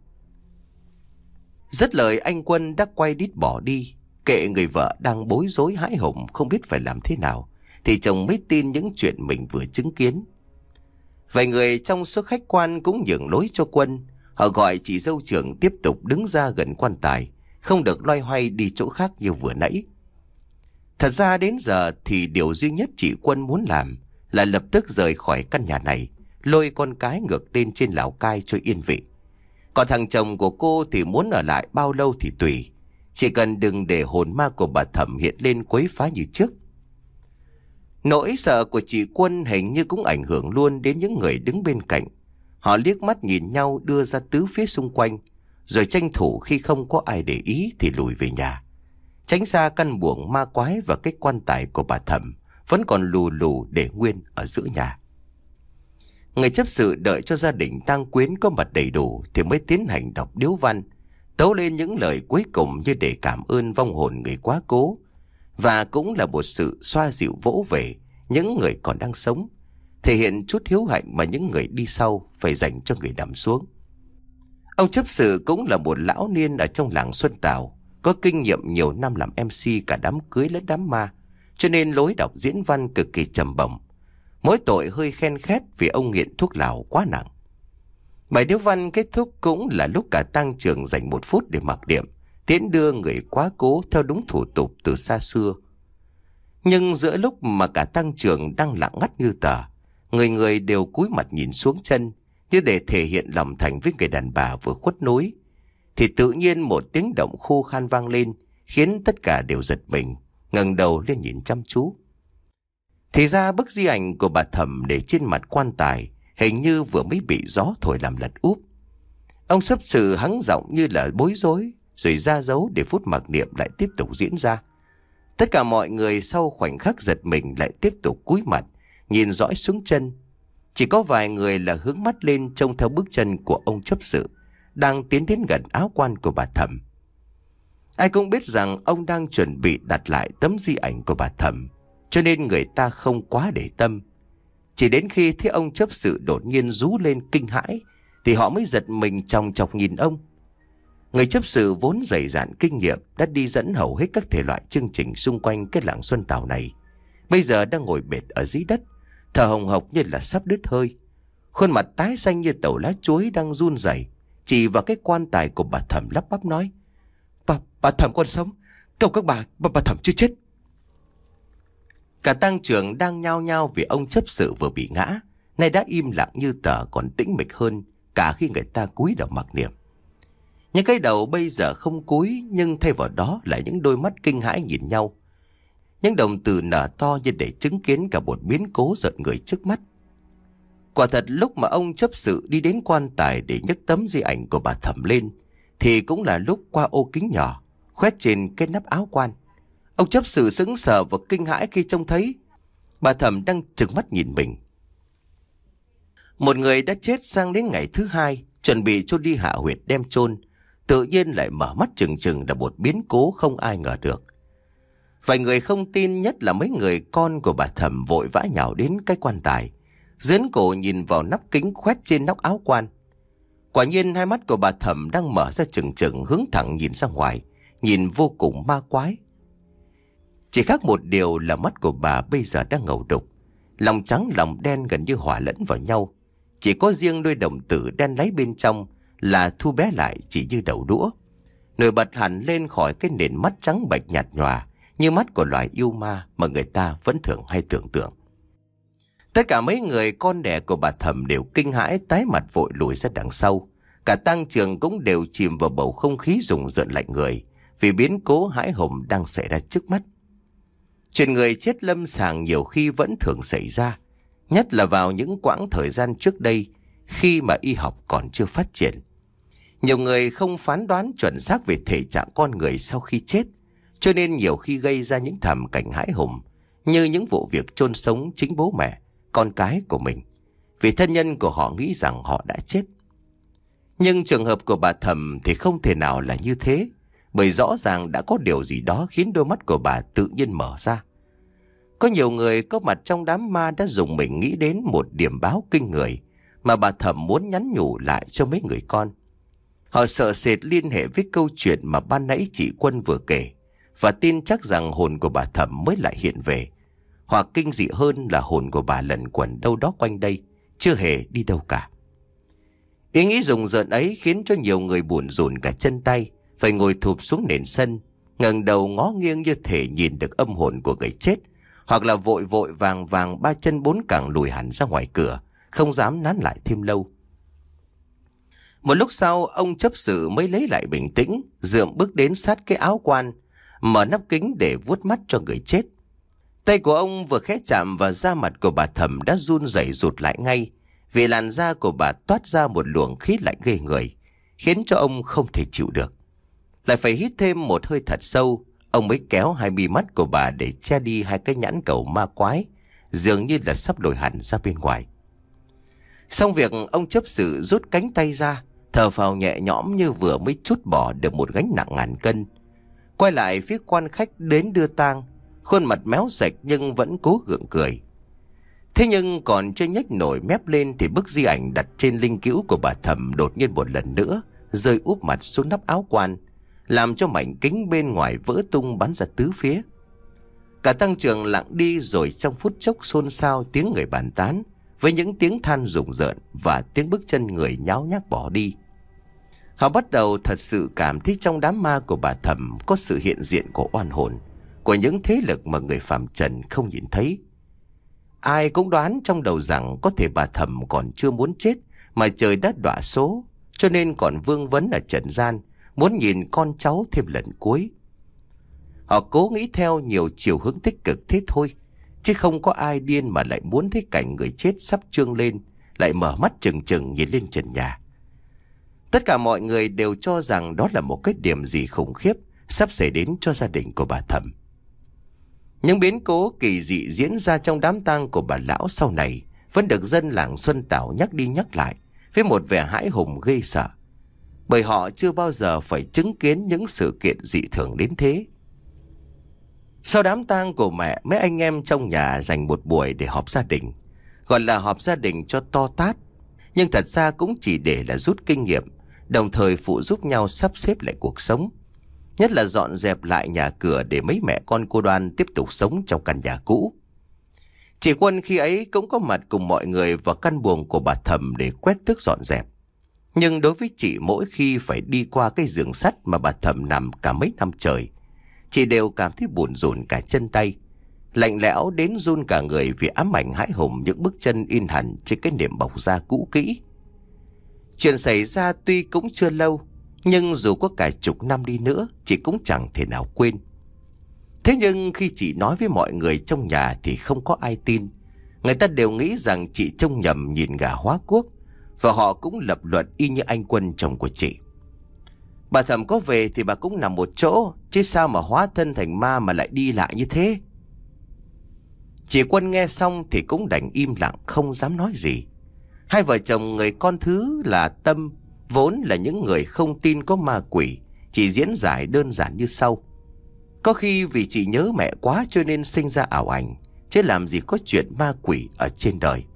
Dứt lời anh Quân đã quay đít bỏ đi, kệ người vợ đang bối rối hãi hùng không biết phải làm thế nào, thì chồng mới tin những chuyện mình vừa chứng kiến. Vài người trong số khách quan cũng nhường lối cho Quân. Họ gọi chị dâu trưởng tiếp tục đứng ra gần quan tài, không được loay hoay đi chỗ khác như vừa nãy. Thật ra đến giờ thì điều duy nhất chị Quân muốn làm là lập tức rời khỏi căn nhà này, lôi con cái ngược lên trên Lào Cai cho yên vị. Còn thằng chồng của cô thì muốn ở lại bao lâu thì tùy, chỉ cần đừng để hồn ma của bà Thẩm hiện lên quấy phá như trước. Nỗi sợ của chị Quân hình như cũng ảnh hưởng luôn đến những người đứng bên cạnh. Họ liếc mắt nhìn nhau đưa ra tứ phía xung quanh, rồi tranh thủ khi không có ai để ý thì lùi về nhà, tránh xa căn buồng ma quái và cái quan tài của bà Thẩm vẫn còn lù lù để nguyên ở giữa nhà. Người chấp sự đợi cho gia đình tang quyến có mặt đầy đủ thì mới tiến hành đọc điếu văn, tấu lên những lời cuối cùng như để cảm ơn vong hồn người quá cố, và cũng là một sự xoa dịu vỗ về những người còn đang sống, thể hiện chút hiếu hạnh mà những người đi sau phải dành cho người nằm xuống. Ông chấp sự cũng là một lão niên ở trong làng Xuân Tảo, có kinh nghiệm nhiều năm làm em xê cả đám cưới lẫn đám ma, cho nên lối đọc diễn văn cực kỳ trầm bổng. Mỗi tội hơi khen khét vì ông nghiện thuốc lào quá nặng. Bài điếu văn kết thúc cũng là lúc cả tang trường dành một phút để mặc niệm, tiễn đưa người quá cố theo đúng thủ tục từ xa xưa. Nhưng giữa lúc mà cả tang trường đang lặng ngắt như tờ, người người đều cúi mặt nhìn xuống chân, như để thể hiện lòng thành với người đàn bà vừa khuất núi, thì tự nhiên một tiếng động khô khan vang lên, khiến tất cả đều giật mình, ngẩng đầu lên nhìn chăm chú. Thì ra bức di ảnh của bà Thẩm để trên mặt quan tài hình như vừa mới bị gió thổi làm lật úp. Ông sấp sự hắng giọng như là bối rối, rồi ra dấu để phút mặc niệm lại tiếp tục diễn ra. Tất cả mọi người sau khoảnh khắc giật mình lại tiếp tục cúi mặt, nhìn dõi xuống chân. Chỉ có vài người là hướng mắt lên trông theo bước chân của ông chấp sự, đang tiến đến gần áo quan của bà Thẩm. Ai cũng biết rằng ông đang chuẩn bị đặt lại tấm di ảnh của bà Thẩm, cho nên người ta không quá để tâm. Chỉ đến khi thấy ông chấp sự đột nhiên rú lên kinh hãi, thì họ mới giật mình chòng chọc nhìn ông. Người chấp sự vốn dày dạn kinh nghiệm đã đi dẫn hầu hết các thể loại chương trình xung quanh cái làng Xuân Tảo này, bây giờ đang ngồi bệt ở dưới đất, thở hồng hộc như là sắp đứt hơi. Khuôn mặt tái xanh như tàu lá chuối đang run rẩy, chỉ vào cái quan tài của bà Thẩm lắp bắp nói: Bà, bà Thẩm còn sống, cầu các bà, bà, bà Thẩm chưa chết. Cả tang trường đang nhao nhao vì ông chấp sự vừa bị ngã, nay đã im lặng như tờ, còn tĩnh mịch hơn cả khi người ta cúi đầu mặc niệm. Những cái đầu bây giờ không cúi, nhưng thay vào đó là những đôi mắt kinh hãi nhìn nhau. Những đồng tử nở to như để chứng kiến cả một biến cố giận người trước mắt. Quả thật lúc mà ông chấp sự đi đến quan tài để nhấc tấm di ảnh của bà Thẩm lên, thì cũng là lúc qua ô kính nhỏ khoét trên cái nắp áo quan, ông chấp sự sững sờ và kinh hãi khi trông thấy bà Thẩm đang trừng mắt nhìn mình. Một người đã chết sang đến ngày thứ hai, chuẩn bị cho đi hạ huyệt đem chôn, tự nhiên lại mở mắt trừng trừng là một biến cố không ai ngờ được. Vài người không tin, nhất là mấy người con của bà Thẩm, vội vã nhào đến cái quan tài, giớn cổ nhìn vào nắp kính khoét trên nóc áo quan. Quả nhiên hai mắt của bà Thẩm đang mở ra trừng trừng, hướng thẳng nhìn ra ngoài, nhìn vô cùng ma quái. Chỉ khác một điều là mắt của bà bây giờ đang ngầu đục, lòng trắng lòng đen gần như hòa lẫn vào nhau. Chỉ có riêng đôi đồng tử đen láy bên trong là thu bé lại chỉ như đầu đũa, nổi bật hẳn lên khỏi cái nền mắt trắng bệch nhạt nhòa như mắt của loài yêu ma mà người ta vẫn thường hay tưởng tượng. Tất cả mấy người con đẻ của bà Thầm đều kinh hãi tái mặt vội lùi ra đằng sau. Cả tang trường cũng đều chìm vào bầu không khí rùng rợn lạnh người vì biến cố hãi hùng đang xảy ra trước mắt. Chuyện người chết lâm sàng nhiều khi vẫn thường xảy ra, nhất là vào những quãng thời gian trước đây khi mà y học còn chưa phát triển. Nhiều người không phán đoán chuẩn xác về thể trạng con người sau khi chết, cho nên nhiều khi gây ra những thảm cảnh hãi hùng như những vụ việc chôn sống chính bố mẹ, con cái của mình, vì thân nhân của họ nghĩ rằng họ đã chết. Nhưng trường hợp của bà Thầm thì không thể nào là như thế, bởi rõ ràng đã có điều gì đó khiến đôi mắt của bà tự nhiên mở ra. Có nhiều người có mặt trong đám ma đã dùng mình nghĩ đến một điểm báo kinh người mà bà Thầm muốn nhắn nhủ lại cho mấy người con. Họ sợ sệt liên hệ với câu chuyện mà ban nãy chị Quân vừa kể và tin chắc rằng hồn của bà Thầm mới lại hiện về. Hoặc kinh dị hơn là hồn của bà lẩn quẩn đâu đó quanh đây, chưa hề đi đâu cả. Ý nghĩ rùng rợn ấy khiến cho nhiều người buồn rùn cả chân tay, phải ngồi thụp xuống nền sân, ngẩng đầu ngó nghiêng như thể nhìn được âm hồn của người chết, hoặc là vội vội vàng vàng ba chân bốn cẳng lùi hẳn ra ngoài cửa, không dám nán lại thêm lâu. Một lúc sau, ông chấp sự mới lấy lại bình tĩnh, dượm bước đến sát cái áo quan, mở nắp kính để vuốt mắt cho người chết. Tay của ông vừa khẽ chạm vào da mặt của bà Thầm đã run rẩy rụt lại ngay, vì làn da của bà toát ra một luồng khí lạnh ghê người, khiến cho ông không thể chịu được. Lại phải hít thêm một hơi thật sâu, ông mới kéo hai mi mắt của bà để che đi hai cái nhãn cầu ma quái, dường như là sắp lồi hẳn ra bên ngoài. Xong việc, ông chấp sự rút cánh tay ra, thở phào nhẹ nhõm như vừa mới trút bỏ được một gánh nặng ngàn cân. Quay lại phía quan khách đến đưa tang, khuôn mặt méo sạch nhưng vẫn cố gượng cười. Thế nhưng còn chưa nhếch nổi mép lên thì bức di ảnh đặt trên linh cữu của bà Thầm đột nhiên một lần nữa rơi úp mặt xuống nắp áo quan, làm cho mảnh kính bên ngoài vỡ tung bắn ra tứ phía. Cả tang trường lặng đi, rồi trong phút chốc xôn xao tiếng người bàn tán với những tiếng than rùng rợn và tiếng bước chân người nháo nhác bỏ đi. Họ bắt đầu thật sự cảm thấy trong đám ma của bà Thầm có sự hiện diện của oan hồn, của những thế lực mà người phàm trần không nhìn thấy. Ai cũng đoán trong đầu rằng có thể bà Thầm còn chưa muốn chết mà trời đã đọa số, cho nên còn vương vấn ở trần gian, muốn nhìn con cháu thêm lần cuối. Họ cố nghĩ theo nhiều chiều hướng tích cực thế thôi, chứ không có ai điên mà lại muốn thấy cảnh người chết sắp trương lên, lại mở mắt trừng trừng nhìn lên trần nhà. Tất cả mọi người đều cho rằng đó là một cái điểm gì khủng khiếp sắp xảy đến cho gia đình của bà Thầm. Những biến cố kỳ dị diễn ra trong đám tang của bà lão sau này vẫn được dân làng Xuân Tảo nhắc đi nhắc lại với một vẻ hãi hùng ghê sợ, bởi họ chưa bao giờ phải chứng kiến những sự kiện dị thường đến thế. Sau đám tang của mẹ, mấy anh em trong nhà dành một buổi để họp gia đình, gọi là họp gia đình cho to tát, nhưng thật ra cũng chỉ để là rút kinh nghiệm, đồng thời phụ giúp nhau sắp xếp lại cuộc sống, nhất là dọn dẹp lại nhà cửa để mấy mẹ con cô Đoan tiếp tục sống trong căn nhà cũ. Chị Quân khi ấy cũng có mặt cùng mọi người vào căn buồng của bà Thầm để quét tước dọn dẹp. Nhưng đối với chị, mỗi khi phải đi qua cái giường sắt mà bà Thầm nằm cả mấy năm trời, chị đều cảm thấy buồn rùn cả chân tay, lạnh lẽo đến run cả người vì ám ảnh hãi hùng những bước chân in hẳn trên cái nệm bọc da cũ kỹ. Chuyện xảy ra tuy cũng chưa lâu, nhưng dù có cả chục năm đi nữa, chị cũng chẳng thể nào quên. Thế nhưng khi chị nói với mọi người trong nhà thì không có ai tin. Người ta đều nghĩ rằng chị trông nhầm nhìn gà hóa cuốc, và họ cũng lập luận y như anh Quân chồng của chị. Bà Thầm có về thì bà cũng nằm một chỗ, chứ sao mà hóa thân thành ma mà lại đi lại như thế. Chị Quân nghe xong thì cũng đành im lặng, không dám nói gì. Hai vợ chồng người con thứ là Tâm vốn là những người không tin có ma quỷ, chỉ diễn giải đơn giản như sau. Có khi vì chị nhớ mẹ quá cho nên sinh ra ảo ảnh, chứ làm gì có chuyện ma quỷ ở trên đời.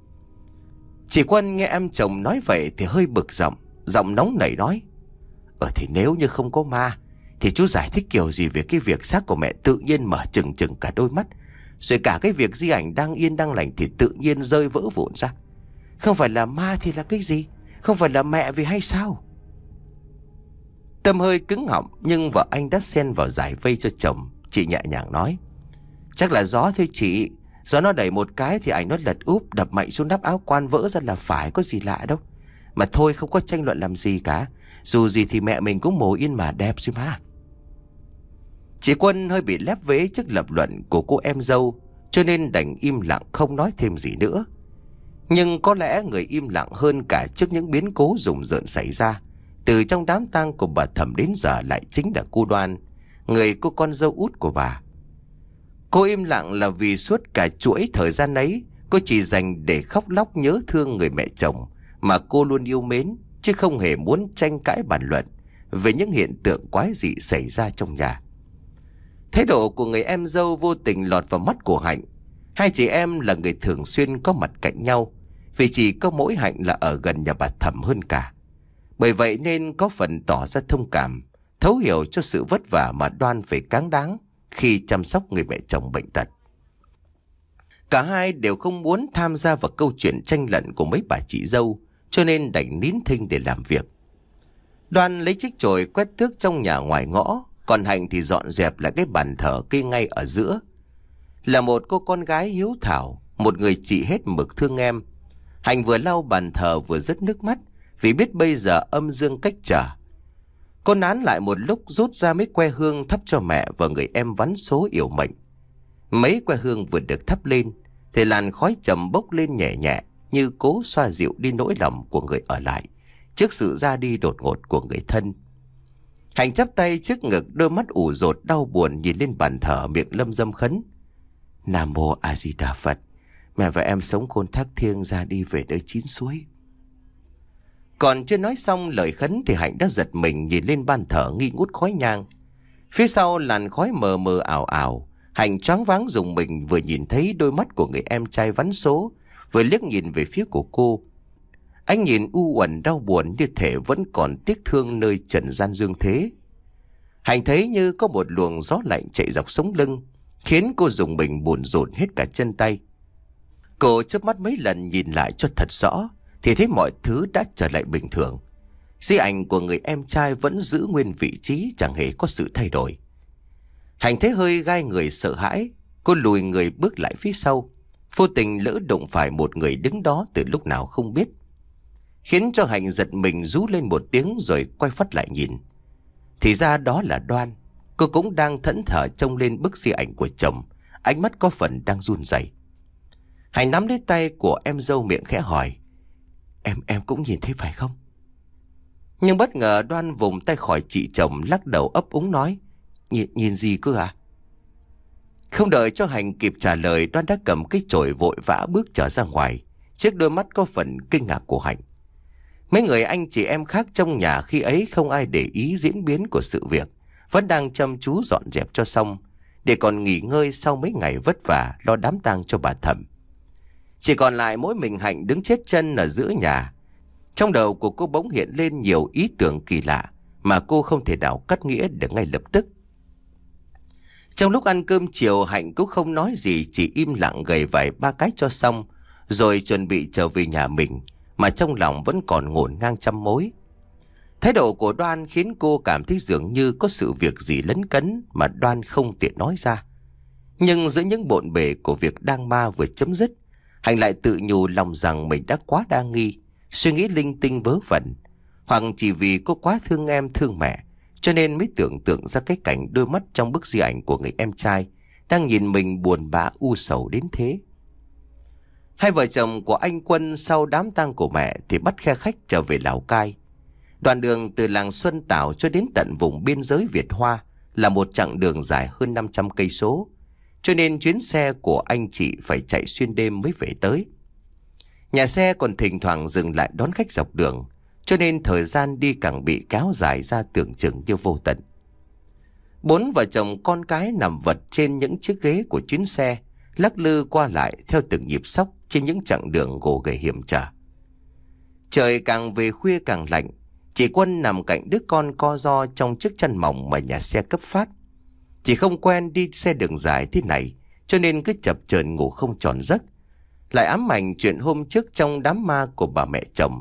Chị Quân nghe em chồng nói vậy thì hơi bực giọng, giọng nóng nảy nói: Ờ thì nếu như không có ma thì chú giải thích kiểu gì về cái việc xác của mẹ tự nhiên mở trừng trừng cả đôi mắt, rồi cả cái việc di ảnh đang yên đang lành thì tự nhiên rơi vỡ vụn ra. Không phải là ma thì là cái gì? Không phải là mẹ vì hay sao? Tâm hơi cứng họng, nhưng vợ anh đã xen vào giải vây cho chồng. Chị nhẹ nhàng nói: Chắc là gió thôi chị. Gió nó đẩy một cái thì ảnh nó lật úp, đập mạnh xuống nắp áo quan vỡ ra là phải, có gì lạ đâu. Mà thôi, không có tranh luận làm gì cả. Dù gì thì mẹ mình cũng mồ yên mà đẹp rồi mà. Chị Quân hơi bị lép vế trước lập luận của cô em dâu, cho nên đành im lặng không nói thêm gì nữa. Nhưng có lẽ người im lặng hơn cả trước những biến cố rùng rợn xảy ra từ trong đám tang của bà Thẩm đến giờ lại chính là cô Đoan, người cô con dâu út của bà. Cô im lặng là vì suốt cả chuỗi thời gian ấy, cô chỉ dành để khóc lóc nhớ thương người mẹ chồng mà cô luôn yêu mến, chứ không hề muốn tranh cãi bàn luận về những hiện tượng quái dị xảy ra trong nhà. Thái độ của người em dâu vô tình lọt vào mắt của Hạnh. Hai chị em là người thường xuyên có mặt cạnh nhau, vì chỉ có mỗi Hạnh là ở gần nhà bà Thẩm hơn cả. Bởi vậy nên có phần tỏ ra thông cảm, thấu hiểu cho sự vất vả mà Đoan phải cáng đáng khi chăm sóc người mẹ chồng bệnh tật. Cả hai đều không muốn tham gia vào câu chuyện tranh luận của mấy bà chị dâu, cho nên đành nín thinh để làm việc. Đoan lấy chiếc chổi quét tước trong nhà ngoài ngõ, còn Hạnh thì dọn dẹp lại cái bàn thờ cây ngay ở giữa. Là một cô con gái hiếu thảo, một người chị hết mực thương em, Hạnh vừa lau bàn thờ vừa rớt nước mắt vì biết bây giờ âm dương cách trở. Cô nán lại một lúc, rút ra mấy que hương thắp cho mẹ và người em vắn số yểu mệnh. Mấy que hương vừa được thắp lên thì làn khói trầm bốc lên nhẹ nhẹ, như cố xoa dịu đi nỗi lòng của người ở lại trước sự ra đi đột ngột của người thân. Hạnh chắp tay trước ngực, đôi mắt ủ dột đau buồn nhìn lên bàn thờ, miệng lâm dâm khấn: Nam Mô A Di Đà Phật. Mẹ và em sống khôn thác thiêng, ra đi về nơi chín suối. Còn chưa nói xong lời khấn thì Hạnh đã giật mình nhìn lên ban thờ nghi ngút khói nhang. Phía sau làn khói mờ mờ ảo ảo, Hạnh choáng váng rùng mình, vừa nhìn thấy đôi mắt của người em trai vắn số, vừa liếc nhìn về phía của cô. Anh nhìn u uẩn đau buồn, như thể vẫn còn tiếc thương nơi trần gian dương thế. Hạnh thấy như có một luồng gió lạnh chạy dọc sống lưng, khiến cô rùng mình buồn rộn hết cả chân tay. Cô chớp mắt mấy lần nhìn lại cho thật rõ thì thấy mọi thứ đã trở lại bình thường. Di ảnh của người em trai vẫn giữ nguyên vị trí, chẳng hề có sự thay đổi. Hạnh thấy hơi gai người sợ hãi, cô lùi người bước lại phía sau, vô tình lỡ đụng phải một người đứng đó từ lúc nào không biết, khiến cho Hạnh giật mình rú lên một tiếng rồi quay phắt lại nhìn. Thì ra đó là Đoan. Cô cũng đang thẫn thờ trông lên bức di ảnh của chồng, ánh mắt có phần đang run rẩy. Hạnh nắm lấy tay của em dâu, miệng khẽ hỏi: Em em cũng nhìn thấy phải không? Nhưng bất ngờ Đoan vùng tay khỏi chị chồng, lắc đầu ấp úng nói: Nhìn, nhìn gì cơ à? Không đợi cho Hạnh kịp trả lời, Đoan đã cầm cái chổi vội vã bước trở ra ngoài, trước đôi mắt có phần kinh ngạc của Hạnh. Mấy người anh chị em khác trong nhà khi ấy không ai để ý diễn biến của sự việc, vẫn đang chăm chú dọn dẹp cho xong, để còn nghỉ ngơi sau mấy ngày vất vả lo đám tang cho bà Thẩm. Chỉ còn lại mỗi mình Hạnh đứng chết chân ở giữa nhà. Trong đầu của cô bỗng hiện lên nhiều ý tưởng kỳ lạ mà cô không thể nào cắt nghĩa được ngay lập tức. Trong lúc ăn cơm chiều, Hạnh cũng không nói gì, chỉ im lặng gầy vài ba cái cho xong, rồi chuẩn bị trở về nhà mình, mà trong lòng vẫn còn ngổn ngang trăm mối. Thái độ của Đoan khiến cô cảm thấy dường như có sự việc gì lấn cấn mà Đoan không tiện nói ra. Nhưng giữa những bộn bề của việc đang ma vừa chấm dứt, Hạnh lại tự nhủ lòng rằng mình đã quá đa nghi, suy nghĩ linh tinh vớ vẩn, hoặc chỉ vì cô quá thương em thương mẹ, cho nên mới tưởng tượng ra cái cảnh đôi mắt trong bức di ảnh của người em trai đang nhìn mình buồn bã u sầu đến thế. Hai vợ chồng của anh Quân sau đám tang của mẹ thì bắt khe khách trở về Lào Cai. Đoạn đường từ làng Xuân Tảo cho đến tận vùng biên giới Việt Hoa là một chặng đường dài hơn năm trăm cây số, cho nên chuyến xe của anh chị phải chạy xuyên đêm mới về tới. Nhà xe còn thỉnh thoảng dừng lại đón khách dọc đường, cho nên thời gian đi càng bị kéo dài ra tưởng chừng như vô tận. Bốn vợ chồng con cái nằm vật trên những chiếc ghế của chuyến xe, lắc lư qua lại theo từng nhịp xóc trên những chặng đường gồ ghề hiểm trở. Trời càng về khuya càng lạnh, chị Quân nằm cạnh đứa con co ro trong chiếc chăn mỏng mà nhà xe cấp phát. Chị không quen đi xe đường dài thế này, cho nên cứ chập chờn ngủ không tròn giấc, lại ám ảnh chuyện hôm trước trong đám ma của bà mẹ chồng,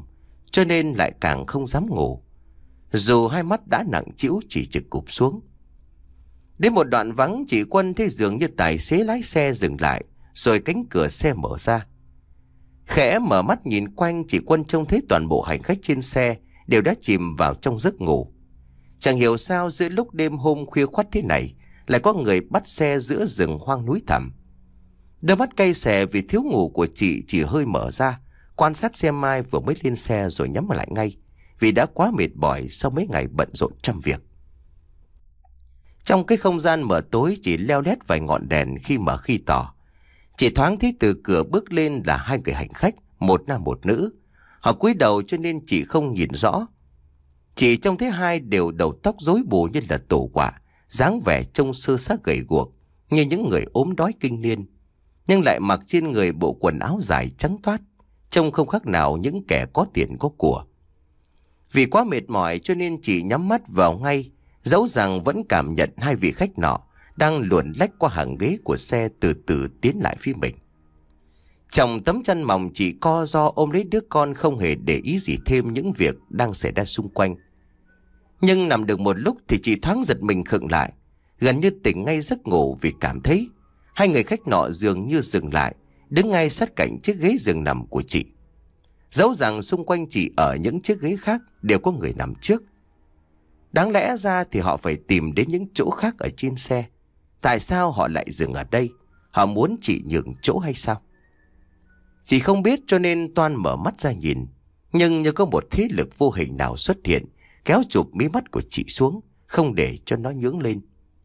cho nên lại càng không dám ngủ. Dù hai mắt đã nặng trĩu chỉ trực cụp xuống. Đến một đoạn vắng, chị Quân thấy dường như tài xế lái xe dừng lại, rồi cánh cửa xe mở ra. Khẽ mở mắt nhìn quanh, chị Quân trông thấy toàn bộ hành khách trên xe đều đã chìm vào trong giấc ngủ. Chẳng hiểu sao giữa lúc đêm hôm khuya khoắt thế này lại có người bắt xe giữa rừng hoang núi thẳm. Đôi mắt cay xè vì thiếu ngủ của chị chỉ hơi mở ra, quan sát xem Mai vừa mới lên xe rồi nhắm lại ngay, vì đã quá mệt mỏi sau mấy ngày bận rộn trăm việc. Trong cái không gian mờ tối chỉ leo lét vài ngọn đèn khi mở khi tỏ. Chỉ thoáng thấy từ cửa bước lên là hai người hành khách, một nam một nữ. Họ cúi đầu cho nên chị không nhìn rõ. Chị trông thấy hai đều đầu tóc rối bù như là tổ quả, dáng vẻ trông sơ xác gầy guộc như những người ốm đói kinh niên, nhưng lại mặc trên người bộ quần áo dài trắng toát, trông không khác nào những kẻ có tiền có của. Vì quá mệt mỏi cho nên chị nhắm mắt vào ngay, dẫu rằng vẫn cảm nhận hai vị khách nọ đang luồn lách qua hàng ghế của xe từ từ tiến lại phía mình. Trong tấm chăn mỏng chị co ro ôm lấy đứa con, không hề để ý gì thêm những việc đang xảy ra xung quanh. Nhưng nằm được một lúc thì chị thoáng giật mình khựng lại, gần như tỉnh ngay giấc ngủ vì cảm thấy hai người khách nọ dường như dừng lại, đứng ngay sát cạnh chiếc ghế giường nằm của chị. Dẫu rằng xung quanh chị ở những chiếc ghế khác đều có người nằm trước. Đáng lẽ ra thì họ phải tìm đến những chỗ khác ở trên xe. Tại sao họ lại dừng ở đây? Họ muốn chị nhường chỗ hay sao? Chị không biết cho nên toan mở mắt ra nhìn. Nhưng như có một thế lực vô hình nào xuất hiện, kéo chụp mí mắt của chị xuống, không để cho nó nhướng lên.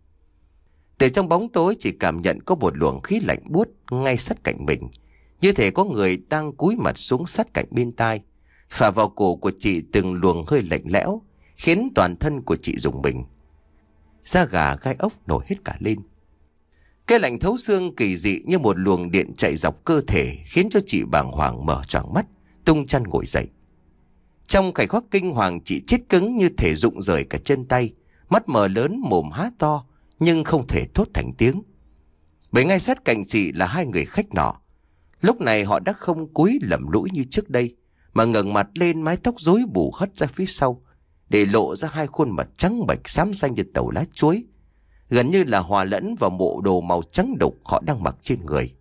Từ trong bóng tối chị cảm nhận có một luồng khí lạnh buốt ngay sát cạnh mình, như thể có người đang cúi mặt xuống sát cạnh bên tai, phả vào cổ của chị từng luồng hơi lạnh lẽo, khiến toàn thân của chị rùng mình. Da gà gai ốc nổi hết cả lên. Cái lạnh thấu xương kỳ dị như một luồng điện chạy dọc cơ thể, khiến cho chị bàng hoàng mở choàng mắt, tung chăn ngồi dậy. Trong khoảnh khắc kinh hoàng, chị chết cứng như thể rụng rời cả chân tay, mắt mở lớn mồm há to nhưng không thể thốt thành tiếng. Bởi ngay sát cạnh chị là hai người khách nọ. Lúc này họ đã không cúi lẩm lũi như trước đây, mà ngẩng mặt lên, mái tóc rối bù hất ra phía sau, để lộ ra hai khuôn mặt trắng bệch xám xanh như tàu lá chuối, gần như là hòa lẫn vào bộ đồ màu trắng đục họ đang mặc trên người.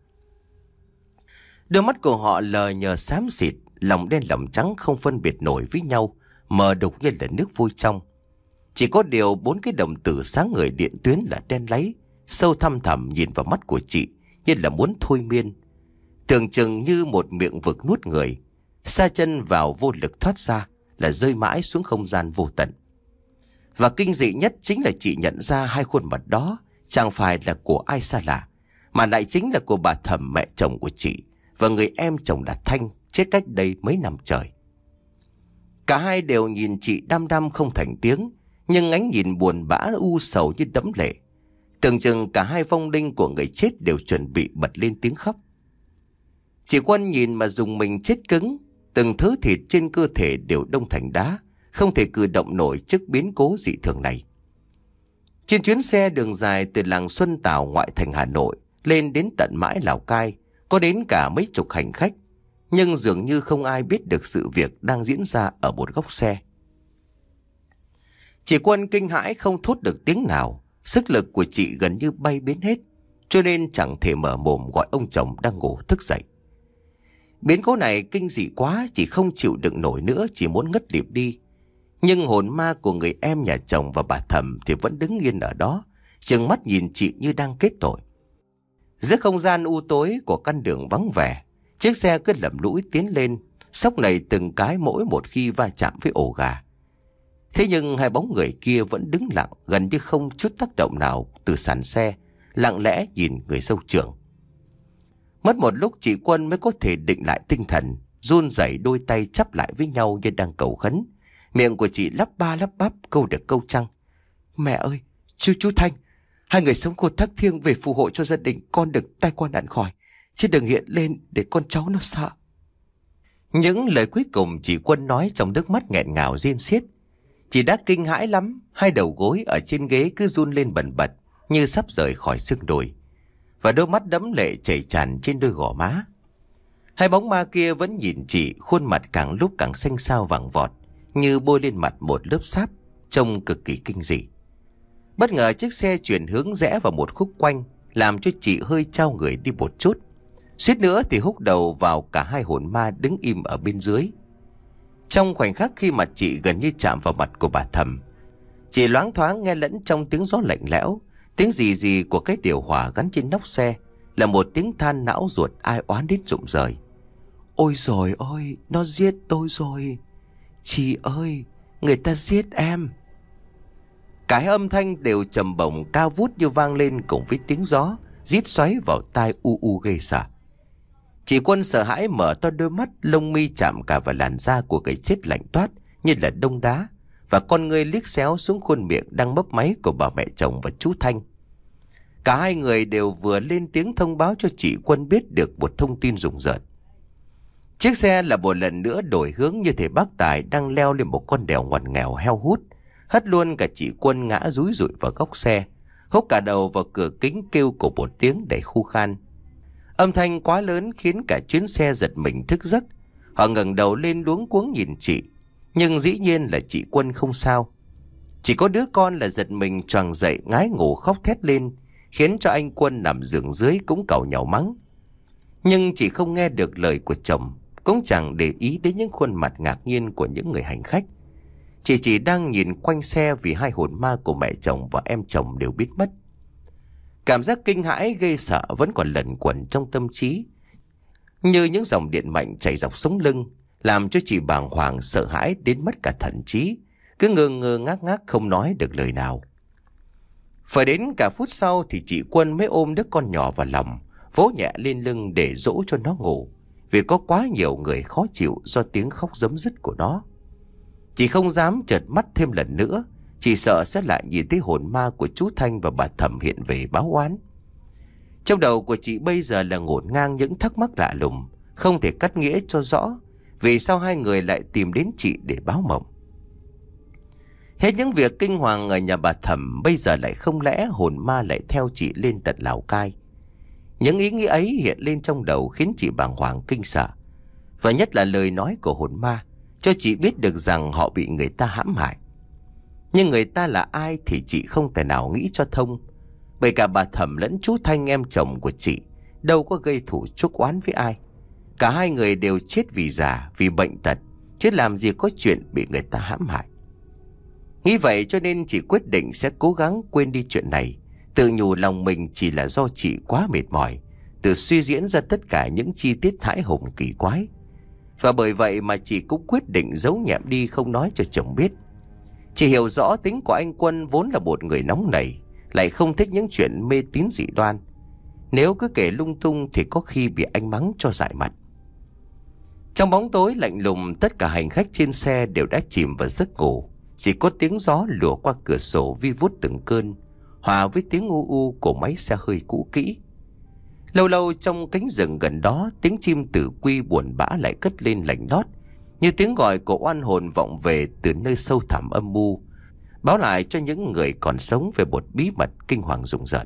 Đôi mắt của họ lờ nhờ xám xịt, lòng đen lòng trắng không phân biệt nổi với nhau, mờ đục như là nước vôi trong. Chỉ có điều bốn cái đồng tử sáng ngời điện tuyến là đen láy, sâu thăm thẳm nhìn vào mắt của chị như là muốn thôi miên, tưởng chừng như một miệng vực nuốt người, sa chân vào vô lực thoát ra là rơi mãi xuống không gian vô tận. Và kinh dị nhất chính là chị nhận ra hai khuôn mặt đó chẳng phải là của ai xa lạ, mà lại chính là của bà Thẩm, mẹ chồng của chị, và người em chồng là Thanh, chết cách đây mấy năm trời. Cả hai đều nhìn chị đăm đăm không thành tiếng, nhưng ánh nhìn buồn bã u sầu như đẫm lệ. Tưởng chừng cả hai vong linh của người chết đều chuẩn bị bật lên tiếng khóc. Chị Quân nhìn mà dùng mình chết cứng, từng thứ thịt trên cơ thể đều đông thành đá, không thể cử động nổi trước biến cố dị thường này. Trên chuyến xe đường dài từ làng Xuân Tảo ngoại thành Hà Nội lên đến tận mãi Lào Cai, có đến cả mấy chục hành khách, nhưng dường như không ai biết được sự việc đang diễn ra ở một góc xe. Chị Quân kinh hãi không thốt được tiếng nào, sức lực của chị gần như bay biến hết, cho nên chẳng thể mở mồm gọi ông chồng đang ngủ thức dậy. Biến cố này kinh dị quá, chị không chịu đựng nổi nữa, chỉ muốn ngất lịm đi. Nhưng hồn ma của người em nhà chồng và bà Thẩm thì vẫn đứng yên ở đó, trừng mắt nhìn chị như đang kết tội. Giữa không gian u tối của căn đường vắng vẻ, chiếc xe cứ lẩm lũi tiến lên, xốc nảy từng cái mỗi một khi va chạm với ổ gà. Thế nhưng hai bóng người kia vẫn đứng lặng, gần như không chút tác động nào từ sàn xe, lặng lẽ nhìn người dâu trưởng. Mất một lúc chị Quân mới có thể định lại tinh thần, run rẩy đôi tay chắp lại với nhau như đang cầu khấn. Miệng của chị lắp ba lắp bắp câu được câu trăng. Mẹ ơi, chú chú Thanh, hai người sống khôn thác thiêng về phù hộ cho gia đình con được tai qua nạn khỏi, chứ đừng hiện lên để con cháu nó sợ. Những lời cuối cùng chị Quân nói trong nước mắt nghẹn ngào rên xiết. Chị đã kinh hãi lắm, hai đầu gối ở trên ghế cứ run lên bần bật như sắp rời khỏi xương đùi, và đôi mắt đẫm lệ chảy tràn trên đôi gò má. Hai bóng ma kia vẫn nhìn chị, khuôn mặt càng lúc càng xanh xao vàng vọt, như bôi lên mặt một lớp sáp, trông cực kỳ kinh dị. Bất ngờ chiếc xe chuyển hướng rẽ vào một khúc quanh, làm cho chị hơi trao người đi một chút. Suýt nữa thì húc đầu vào cả hai hồn ma đứng im ở bên dưới. Trong khoảnh khắc khi mặt chị gần như chạm vào mặt của bà Thầm, chị loáng thoáng nghe lẫn trong tiếng gió lạnh lẽo, tiếng gì gì của cái điều hòa gắn trên nóc xe, là một tiếng than não ruột ai oán đến rụng rời. Ôi rồi ôi, nó giết tôi rồi. Chị ơi, người ta giết em. Cả hai âm thanh đều trầm bổng cao vút như vang lên cùng với tiếng gió rít xoáy vào tai u u ghê sợ. Chị Quân sợ hãi mở to đôi mắt, lông mi chạm cả vào làn da của cái chết lạnh toát như là đông đá, và con ngươi liếc xéo xuống khuôn miệng đang mấp máy của bà mẹ chồng và chú Thanh. Cả hai người đều vừa lên tiếng thông báo cho chị Quân biết được một thông tin rùng rợn. Chiếc xe là một lần nữa đổi hướng, như thể bác Tài đang leo lên một con đèo ngoằn nghèo heo hút, hất luôn cả chị Quân ngã rúi rụi vào góc xe, húc cả đầu vào cửa kính, kêu của một tiếng đầy khu khan. Âm thanh quá lớn khiến cả chuyến xe giật mình thức giấc. Họ ngẩng đầu lên luống cuống nhìn chị, nhưng dĩ nhiên là chị Quân không sao. Chỉ có đứa con là giật mình choàng dậy ngái ngủ khóc thét lên, khiến cho anh Quân nằm giường dưới cũng càu nhàu mắng. Nhưng chị không nghe được lời của chồng, cũng chẳng để ý đến những khuôn mặt ngạc nhiên của những người hành khách. Chị chỉ đang nhìn quanh xe vì hai hồn ma của mẹ chồng và em chồng đều biến mất. Cảm giác kinh hãi ghê sợ vẫn còn lẩn quẩn trong tâm trí, như những dòng điện mạnh chảy dọc sống lưng, làm cho chị bàng hoàng sợ hãi đến mất cả thần trí, cứ ngơ ngơ ngác ngác không nói được lời nào. Phải đến cả phút sau thì chị Quân mới ôm đứa con nhỏ vào lòng, vỗ nhẹ lên lưng để dỗ cho nó ngủ, vì có quá nhiều người khó chịu do tiếng khóc rấm rứt của nó. Chị không dám chợt mắt thêm lần nữa, chỉ sợ sẽ lại nhìn thấy hồn ma của chú Thanh và bà Thẩm hiện về báo oán. Trong đầu của chị bây giờ là ngổn ngang những thắc mắc lạ lùng, không thể cắt nghĩa cho rõ vì sao hai người lại tìm đến chị để báo mộng. Hết những việc kinh hoàng ở nhà bà Thẩm, bây giờ lại không lẽ hồn ma lại theo chị lên tận Lào Cai. Những ý nghĩ ấy hiện lên trong đầu khiến chị bàng hoàng kinh sợ, và nhất là lời nói của hồn ma cho chị biết được rằng họ bị người ta hãm hại. Nhưng người ta là ai thì chị không thể nào nghĩ cho thông, bởi cả bà Thẩm lẫn chú Thanh em chồng của chị đâu có gây thù chuốc oán với ai. Cả hai người đều chết vì già, vì bệnh tật, chứ làm gì có chuyện bị người ta hãm hại. Nghĩ vậy cho nên chị quyết định sẽ cố gắng quên đi chuyện này, tự nhủ lòng mình chỉ là do chị quá mệt mỏi, tự suy diễn ra tất cả những chi tiết hãi hùng kỳ quái. Và bởi vậy mà chị cũng quyết định giấu nhẹm đi, không nói cho chồng biết. Chị hiểu rõ tính của anh Quân vốn là một người nóng nảy, lại không thích những chuyện mê tín dị đoan. Nếu cứ kể lung tung thì có khi bị anh mắng cho dại mặt. Trong bóng tối lạnh lùng, tất cả hành khách trên xe đều đã chìm vào giấc ngủ. Chỉ có tiếng gió lùa qua cửa sổ vi vút từng cơn, hòa với tiếng u u của máy xe hơi cũ kỹ. Lâu lâu trong cánh rừng gần đó, tiếng chim tử quy buồn bã lại cất lên lạnh lót, như tiếng gọi của oan hồn vọng về từ nơi sâu thẳm âm mưu, báo lại cho những người còn sống về một bí mật kinh hoàng rùng rợn.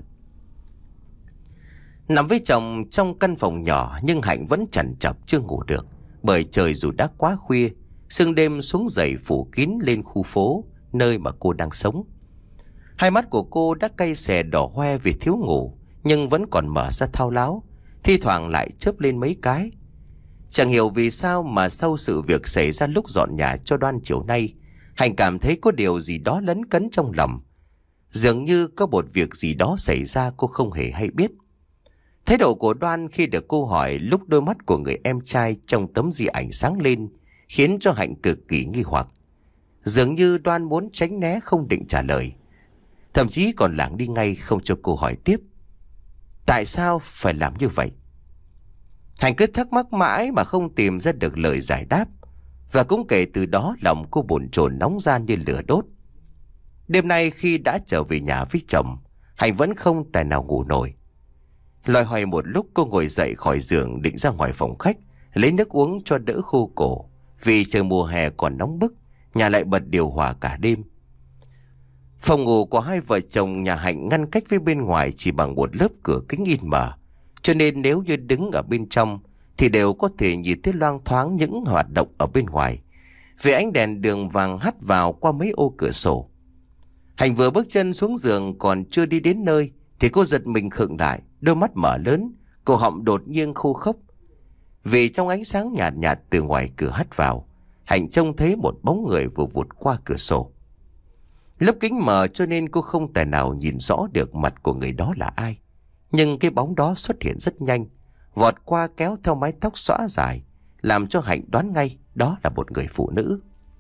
Nằm với chồng trong căn phòng nhỏ, nhưng Hạnh vẫn trằn trọc chưa ngủ được, bởi trời dù đã quá khuya, sương đêm xuống dày phủ kín lên khu phố nơi mà cô đang sống. Hai mắt của cô đã cay xè đỏ hoe vì thiếu ngủ, nhưng vẫn còn mở ra thao láo, thi thoảng lại chớp lên mấy cái. Chẳng hiểu vì sao mà sau sự việc xảy ra lúc dọn nhà cho Đoan chiều nay, Hạnh cảm thấy có điều gì đó lấn cấn trong lòng. Dường như có một việc gì đó xảy ra cô không hề hay biết. Thái độ của Đoan khi được cô hỏi, lúc đôi mắt của người em trai trong tấm di ảnh sáng lên, khiến cho Hạnh cực kỳ nghi hoặc. Dường như Đoan muốn tránh né không định trả lời, thậm chí còn lảng đi ngay không cho cô hỏi tiếp. Tại sao phải làm như vậy? Hạnh cứ thắc mắc mãi mà không tìm ra được lời giải đáp, và cũng kể từ đó lòng cô bồn chồn nóng gian như lửa đốt. Đêm nay khi đã trở về nhà với chồng, Hạnh vẫn không tài nào ngủ nổi. Loay hoay một lúc, cô ngồi dậy khỏi giường định ra ngoài phòng khách lấy nước uống cho đỡ khô cổ, vì trời mùa hè còn nóng bức, nhà lại bật điều hòa cả đêm. Phòng ngủ của hai vợ chồng nhà Hạnh ngăn cách với bên ngoài chỉ bằng một lớp cửa kính in mờ, cho nên nếu như đứng ở bên trong thì đều có thể nhìn thấy loang thoáng những hoạt động ở bên ngoài, vì ánh đèn đường vàng hắt vào qua mấy ô cửa sổ. Hạnh vừa bước chân xuống giường còn chưa đi đến nơi thì cô giật mình khựng lại, đôi mắt mở lớn, cổ họng đột nhiên khô khốc. Vì trong ánh sáng nhạt nhạt từ ngoài cửa hắt vào, Hạnh trông thấy một bóng người vừa vụt qua cửa sổ. Lớp kính mờ cho nên cô không thể nào nhìn rõ được mặt của người đó là ai. Nhưng cái bóng đó xuất hiện rất nhanh, vọt qua kéo theo mái tóc xõa dài, làm cho Hạnh đoán ngay đó là một người phụ nữ.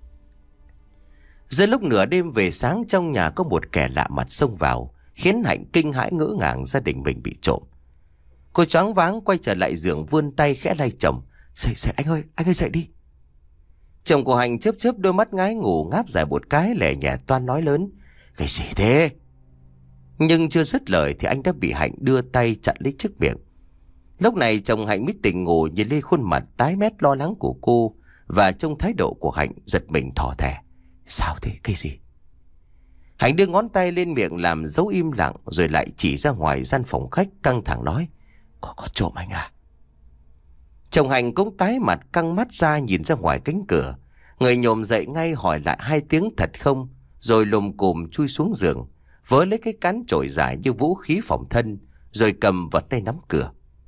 Giữa lúc nửa đêm về sáng, trong nhà có một kẻ lạ mặt xông vào, khiến Hạnh kinh hãi ngỡ ngàng gia đình mình bị trộm. Cô choáng váng quay trở lại giường, vươn tay khẽ lay chồng. Dậy dậy anh ơi, anh ơi dậy đi. Chồng của Hạnh chớp chớp đôi mắt ngái ngủ, ngáp dài một cái lẻ nhẹ toan nói lớn. Cái gì thế? Nhưng chưa dứt lời thì anh đã bị Hạnh đưa tay chặn lấy trước miệng. Lúc này chồng Hạnh mới tỉnh ngủ, nhìn lên khuôn mặt tái mét lo lắng của cô, và trong thái độ của Hạnh giật mình thỏ thẻ. Sao thế? Cái gì? Hạnh đưa ngón tay lên miệng làm dấu im lặng, rồi lại chỉ ra ngoài gian phòng khách căng thẳng nói. Có, có trộm anh à? Chồng Hạnh cũng tái mặt căng mắt ra nhìn ra ngoài cánh cửa. Người nhổm dậy ngay hỏi lại hai tiếng thật không, rồi lùm cùm chui xuống giường, vớ lấy cái cán chổi dài như vũ khí phòng thân, rồi cầm vào tay nắm cửa.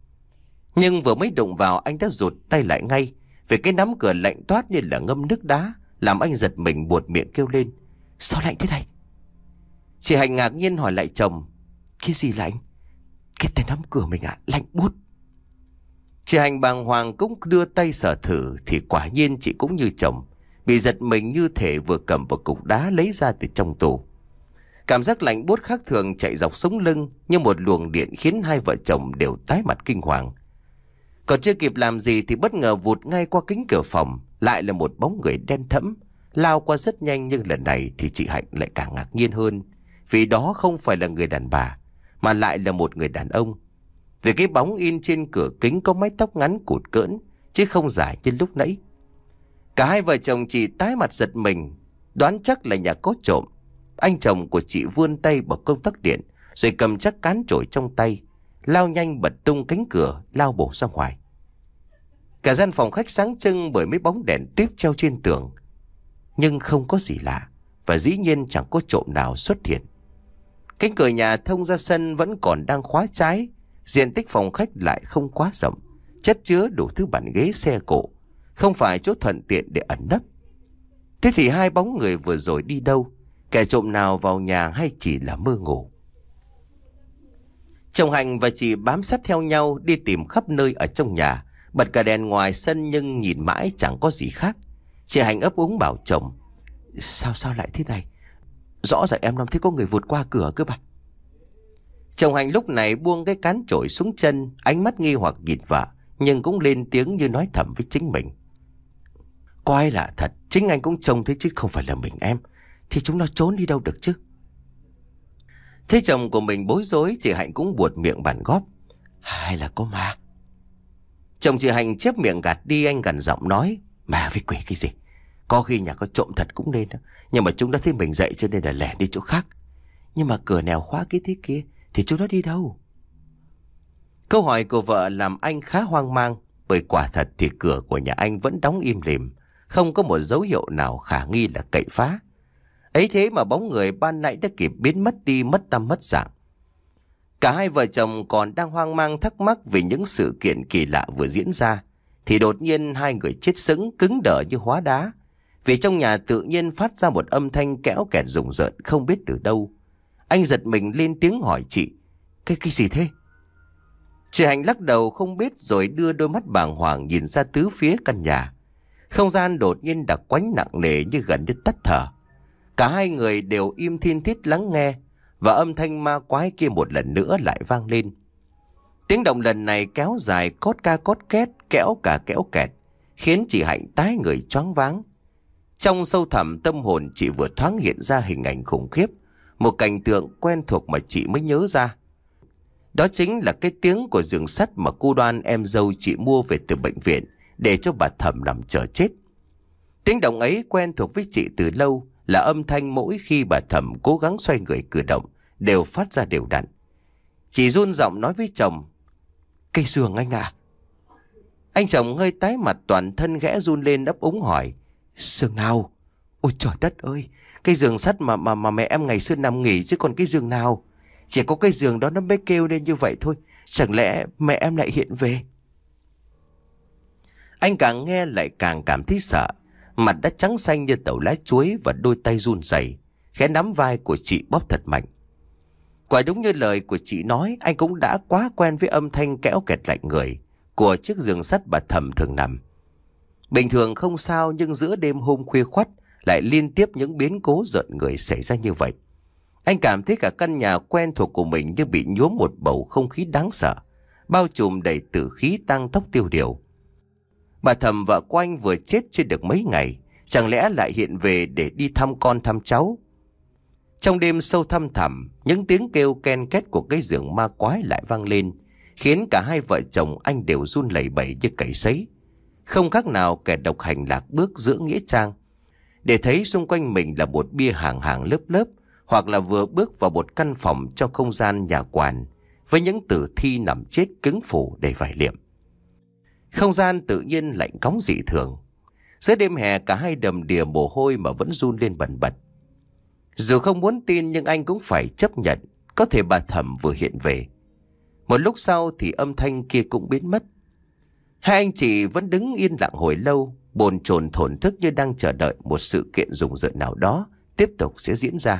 Nhưng vừa mới đụng vào anh đã rụt tay lại ngay, vì cái nắm cửa lạnh toát như là ngâm nước đá, làm anh giật mình buột miệng kêu lên. Sao lạnh thế này? Chị Hạnh ngạc nhiên hỏi lại chồng. Cái gì lạnh? Cái tay nắm cửa mình à, lạnh buốt. Chị Hạnh bàng hoàng cũng đưa tay sờ thử, thì quả nhiên chị cũng như chồng, bị giật mình như thể vừa cầm một cục đá lấy ra từ trong tủ. Cảm giác lạnh buốt khác thường chạy dọc sống lưng như một luồng điện, khiến hai vợ chồng đều tái mặt kinh hoàng. Còn chưa kịp làm gì thì bất ngờ vụt ngay qua kính cửa phòng lại là một bóng người đen thẫm, lao qua rất nhanh. Nhưng lần này thì chị Hạnh lại càng ngạc nhiên hơn, vì đó không phải là người đàn bà, mà lại là một người đàn ông. Vì cái bóng in trên cửa kính có mái tóc ngắn cụt cỡn, chứ không dài như lúc nãy. Cả hai vợ chồng chị tái mặt giật mình, đoán chắc là nhà có trộm. Anh chồng của chị vươn tay bật công tắc điện, rồi cầm chắc cán chổi trong tay, lao nhanh bật tung cánh cửa, lao bổ ra ngoài. Cả gian phòng khách sáng trưng bởi mấy bóng đèn tiếp treo trên tường, nhưng không có gì lạ, và dĩ nhiên chẳng có trộm nào xuất hiện. Cánh cửa nhà thông ra sân vẫn còn đang khóa trái. Diện tích phòng khách lại không quá rộng, chất chứa đủ thứ bàn ghế xe cộ, không phải chỗ thuận tiện để ẩn nấp. Thế thì hai bóng người vừa rồi đi đâu? Kẻ trộm nào vào nhà hay chỉ là mơ ngủ? Chồng Hạnh và chị bám sát theo nhau đi tìm khắp nơi ở trong nhà, bật cả đèn ngoài sân nhưng nhìn mãi chẳng có gì khác. Chị Hạnh ấp úng bảo chồng. Sao sao lại thế này? Rõ ràng em năm thấy có người vụt qua cửa cơ mà. Chồng Hạnh lúc này buông cái cán chổi xuống chân, ánh mắt nghi hoặc nhìn vợ, nhưng cũng lên tiếng như nói thầm với chính mình. Có ai lạ thật, chính anh cũng trông thấy chứ không phải là mình em. Thì chúng nó trốn đi đâu được chứ? Thấy chồng của mình bối rối, chị Hạnh cũng buột miệng bàn góp. Hay là có ma? Chồng chị Hạnh chép miệng gạt đi, anh gằn giọng nói. Ma với quỷ cái gì? Có khi nhà có trộm thật cũng nên đó. Nhưng mà chúng đã thấy mình dậy cho nên là lẻn đi chỗ khác. Nhưng mà cửa nèo khóa cái thế kia thì chúng nó đi đâu? Câu hỏi của vợ làm anh khá hoang mang, bởi quả thật thì cửa của nhà anh vẫn đóng im lìm, không có một dấu hiệu nào khả nghi là cậy phá. Ấy thế mà bóng người ban nãy đã kịp biến mất đi, mất tăm mất dạng. Cả hai vợ chồng còn đang hoang mang thắc mắc vì những sự kiện kỳ lạ vừa diễn ra, thì đột nhiên hai người chết sững cứng đờ như hóa đá, vì trong nhà tự nhiên phát ra một âm thanh kẽo kẹt rùng rợn không biết từ đâu. Anh giật mình lên tiếng hỏi chị. Cái cái gì thế? Chị Hạnh lắc đầu không biết, rồi đưa đôi mắt bàng hoàng nhìn ra tứ phía căn nhà. Không gian đột nhiên đặc quánh nặng nề như gần như tắt thở. Cả hai người đều im thiên thít lắng nghe, và âm thanh ma quái kia một lần nữa lại vang lên. Tiếng động lần này kéo dài cót ca cót két, kẽo cả kẽo kẹt, khiến chị Hạnh tái người choáng váng. Trong sâu thẳm tâm hồn chị vừa thoáng hiện ra hình ảnh khủng khiếp, một cảnh tượng quen thuộc mà chị mới nhớ ra. Đó chính là cái tiếng của giường sắt mà cô Đoan em dâu chị mua về từ bệnh viện để cho bà Thẩm nằm chờ chết. Tiếng động ấy quen thuộc với chị từ lâu, là âm thanh mỗi khi bà Thẩm cố gắng xoay người cử động đều phát ra đều đặn. Chị run giọng nói với chồng. Cây giường anh à? Anh chồng hơi tái mặt, toàn thân khẽ run lên ấp úng hỏi: Giường nào? Ôi trời đất ơi, cái giường sắt mà mà mà mẹ em ngày xưa nằm nghỉ chứ còn cái giường nào? Chỉ có cái giường đó nó mới kêu lên như vậy thôi. Chẳng lẽ mẹ em lại hiện về? Anh càng nghe lại càng cảm thấy sợ. Mặt đã trắng xanh như tàu lá chuối và đôi tay run rẩy khẽ nắm vai của chị bóp thật mạnh. Quả đúng như lời của chị nói, anh cũng đã quá quen với âm thanh kéo kẹt lạnh người của chiếc giường sắt bà Thầm thường nằm. Bình thường không sao, nhưng giữa đêm hôm khuya khoắt lại liên tiếp những biến cố rợn người xảy ra như vậy. Anh cảm thấy cả căn nhà quen thuộc của mình như bị nhuốm một bầu không khí đáng sợ, bao trùm đầy tử khí tang tóc tiêu điều. Bà Thầm vợ của anh vừa chết chưa được mấy ngày, chẳng lẽ lại hiện về để đi thăm con thăm cháu? Trong đêm sâu thăm thẳm, những tiếng kêu ken két của cái giường ma quái lại vang lên, khiến cả hai vợ chồng anh đều run lẩy bẩy như cầy sấy. Không khác nào kẻ độc hành lạc bước giữa nghĩa trang, để thấy xung quanh mình là một bia hàng hàng lớp lớp, hoặc là vừa bước vào một căn phòng trong không gian nhà quản với những tử thi nằm chết cứng phủ đầy vải liệm. Không gian tự nhiên lạnh cóng dị thường. Giữa đêm hè cả hai đầm đìa mồ hôi mà vẫn run lên bần bật. Dù không muốn tin nhưng anh cũng phải chấp nhận có thể bà Thầm vừa hiện về. Một lúc sau thì âm thanh kia cũng biến mất. Hai anh chị vẫn đứng yên lặng hồi lâu, bồn chồn thổn thức như đang chờ đợi một sự kiện rùng rợn nào đó tiếp tục sẽ diễn ra.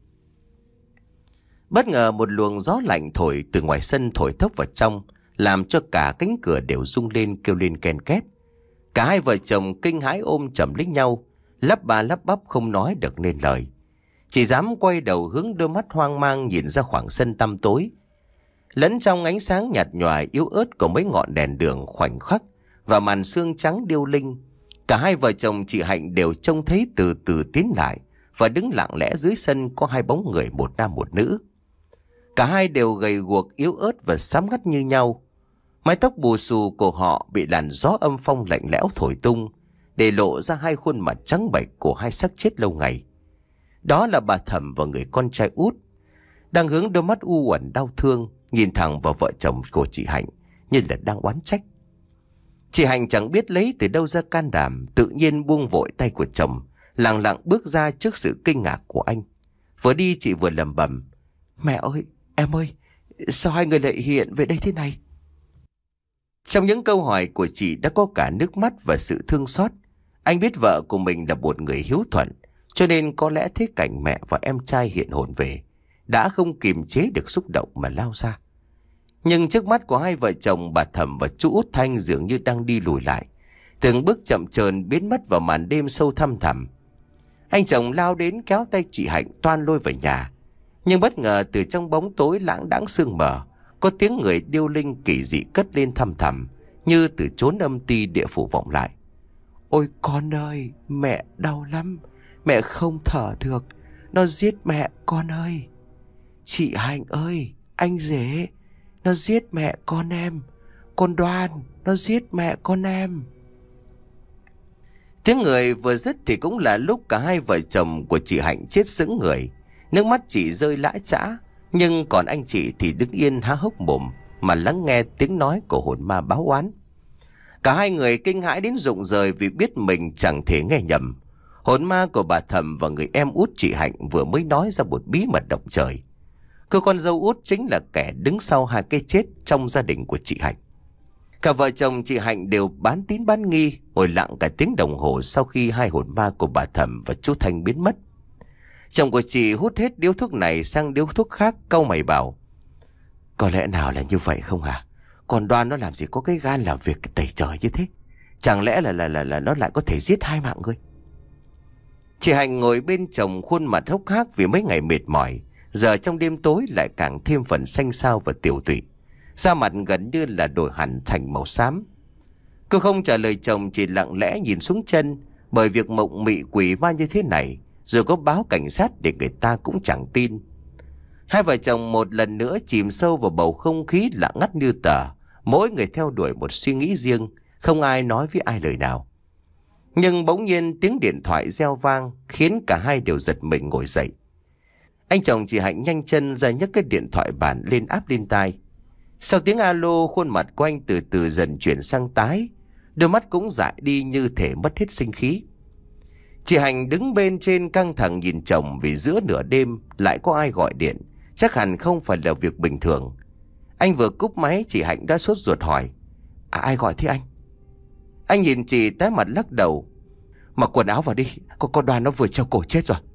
Bất ngờ một luồng gió lạnh thổi từ ngoài sân thổi thốc vào trong, làm cho cả cánh cửa đều rung lên kêu lên ken két. Cả hai vợ chồng kinh hãi ôm chầm lấy nhau, lắp ba lắp bắp không nói được nên lời. Chỉ dám quay đầu hướng đôi mắt hoang mang nhìn ra khoảng sân tăm tối. Lẫn trong ánh sáng nhạt nhòa yếu ớt của mấy ngọn đèn đường khoảnh khắc và màn sương trắng điêu linh, cả hai vợ chồng chị Hạnh đều trông thấy từ từ tiến lại và đứng lặng lẽ dưới sân có hai bóng người, một nam một nữ. Cả hai đều gầy guộc yếu ớt và xám ngắt như nhau. Mái tóc bù xù của họ bị làn gió âm phong lạnh lẽo thổi tung, để lộ ra hai khuôn mặt trắng bệch của hai xác chết lâu ngày. Đó là bà Thầm và người con trai út, đang hướng đôi mắt u uẩn đau thương nhìn thẳng vào vợ chồng của chị Hạnh như là đang oán trách. Chị Hạnh chẳng biết lấy từ đâu ra can đảm, tự nhiên buông vội tay của chồng, lặng lặng bước ra trước sự kinh ngạc của anh. Vừa đi chị vừa lẩm bẩm: Mẹ ơi, em ơi, sao hai người lại hiện về đây thế này? Trong những câu hỏi của chị đã có cả nước mắt và sự thương xót. Anh biết vợ của mình là một người hiếu thuận, cho nên có lẽ thấy cảnh mẹ và em trai hiện hồn về, đã không kiềm chế được xúc động mà lao ra. Nhưng trước mắt của hai vợ chồng, bà Thầm và chú Út Thanh dường như đang đi lùi lại, từng bước chậm chờn biến mất vào màn đêm sâu thăm thẳm. Anh chồng lao đến kéo tay chị Hạnh toan lôi về nhà, nhưng bất ngờ từ trong bóng tối lãng đãng sương mờ, có tiếng người điêu linh kỳ dị cất lên thăm thẳm, như từ chốn âm ti địa phủ vọng lại: Ôi con ơi, mẹ đau lắm, mẹ không thở được, nó giết mẹ con ơi. Chị Hạnh ơi, anh rể, nó giết mẹ con em. Con Đoan, nó giết mẹ con em. Tiếng người vừa dứt thì cũng là lúc cả hai vợ chồng của chị Hạnh chết sững người. Nước mắt chị rơi lã chã, nhưng còn anh chị thì đứng yên há hốc mồm mà lắng nghe tiếng nói của hồn ma báo oán. Cả hai người kinh hãi đến rụng rời vì biết mình chẳng thể nghe nhầm. Hồn ma của bà Thầm và người em út chị Hạnh vừa mới nói ra một bí mật động trời. Cô con dâu út chính là kẻ đứng sau hai cái chết trong gia đình của chị Hạnh. Cả vợ chồng chị Hạnh đều bán tín bán nghi, ngồi lặng cả tiếng đồng hồ sau khi hai hồn ma của bà Thầm và chú Thanh biến mất. Chồng của chị hút hết điếu thuốc này sang điếu thuốc khác, cau mày bảo: Có lẽ nào là như vậy không hả? Còn Đoan nó làm gì có cái gan làm việc tày trời như thế? Chẳng lẽ là là là là nó lại có thể giết hai mạng người? Chị Hạnh ngồi bên chồng khuôn mặt hốc hác vì mấy ngày mệt mỏi, giờ trong đêm tối lại càng thêm phần xanh xao và tiều tụy, da mặt gần như là đổi hẳn thành màu xám. Cô không trả lời chồng, chỉ lặng lẽ nhìn xuống chân, bởi việc mộng mị quỷ ma như thế này rồi có báo cảnh sát để người ta cũng chẳng tin. Hai vợ chồng một lần nữa chìm sâu vào bầu không khí lặng ngắt như tờ, mỗi người theo đuổi một suy nghĩ riêng, không ai nói với ai lời nào. Nhưng bỗng nhiên tiếng điện thoại reo vang khiến cả hai đều giật mình ngồi dậy. Anh chồng chị Hạnh nhanh chân ra nhấc cái điện thoại bàn lên áp lên tai. Sau tiếng alo, khuôn mặt của anh từ từ dần chuyển sang tái, đôi mắt cũng dại đi như thể mất hết sinh khí. Chị Hạnh đứng bên trên căng thẳng nhìn chồng vì giữa nửa đêm lại có ai gọi điện, chắc hẳn không phải là việc bình thường. Anh vừa cúp máy, chị Hạnh đã sốt ruột hỏi: À, ai gọi thế anh? Anh nhìn chị tái mặt lắc đầu: Mặc quần áo vào đi, có con Đoan nó vừa treo cổ chết rồi.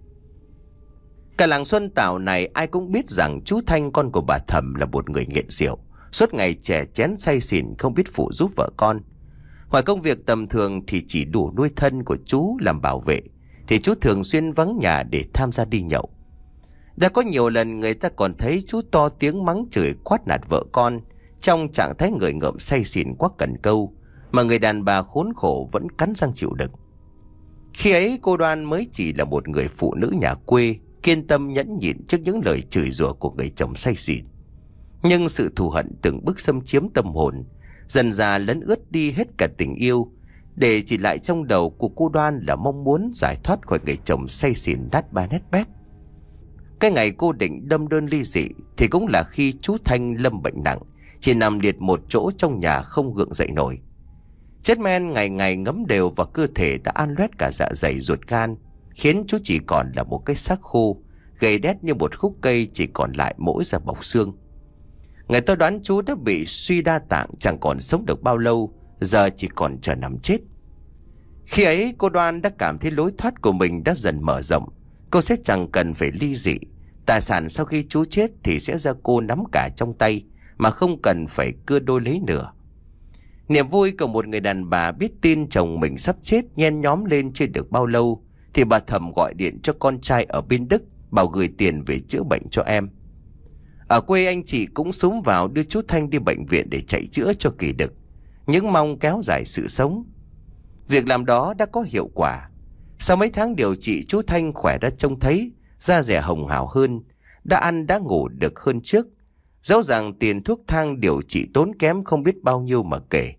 Cả làng Xuân Tảo này ai cũng biết rằng chú Thanh, con của bà Thẩm, là một người nghiện rượu, suốt ngày chè chén say xỉn, không biết phụ giúp vợ con. Ngoài công việc tầm thường thì chỉ đủ nuôi thân của chú làm bảo vệ, thì chú thường xuyên vắng nhà để tham gia đi nhậu. Đã có nhiều lần người ta còn thấy chú to tiếng mắng chửi quát nạt vợ con trong trạng thái người ngợm say xỉn quá cần câu, mà người đàn bà khốn khổ vẫn cắn răng chịu đựng. Khi ấy cô Đoan mới chỉ là một người phụ nữ nhà quê, kiên tâm nhẫn nhịn trước những lời chửi rủa của người chồng say xỉn. Nhưng sự thù hận từng bước xâm chiếm tâm hồn, dần dà lấn ướt đi hết cả tình yêu, để chỉ lại trong đầu của cô Đoan là mong muốn giải thoát khỏi người chồng say xỉn nát ba nét bét. Cái ngày cô định đâm đơn ly dị thì cũng là khi chú Thanh lâm bệnh nặng, chỉ nằm liệt một chỗ trong nhà không gượng dậy nổi. Chất men ngày ngày ngấm đều vào cơ thể đã ăn loét cả dạ dày ruột gan, khiến chú chỉ còn là một cái xác khô, gầy đét như một khúc cây, chỉ còn lại mỗi da bọc xương. Người ta đoán chú đã bị suy đa tạng, chẳng còn sống được bao lâu, giờ chỉ còn chờ nằm chết. Khi ấy cô Đoan đã cảm thấy lối thoát của mình đã dần mở rộng. Cô sẽ chẳng cần phải ly dị, tài sản sau khi chú chết thì sẽ do cô nắm cả trong tay, mà không cần phải cưa đôi lấy nửa. Niềm vui của một người đàn bà biết tin chồng mình sắp chết nhen nhóm lên chưa được bao lâu, thì bà Thẩm gọi điện cho con trai ở bên Đức, bảo gửi tiền về chữa bệnh cho em. Ở quê anh chị cũng xúm vào đưa chú Thanh đi bệnh viện để chạy chữa cho kỳ đực, những mong kéo dài sự sống. Việc làm đó đã có hiệu quả. Sau mấy tháng điều trị, chú Thanh khỏe đã trông thấy, da dẻ hồng hào hơn, đã ăn đã ngủ được hơn trước. Dẫu rằng tiền thuốc thang điều trị tốn kém không biết bao nhiêu mà kể.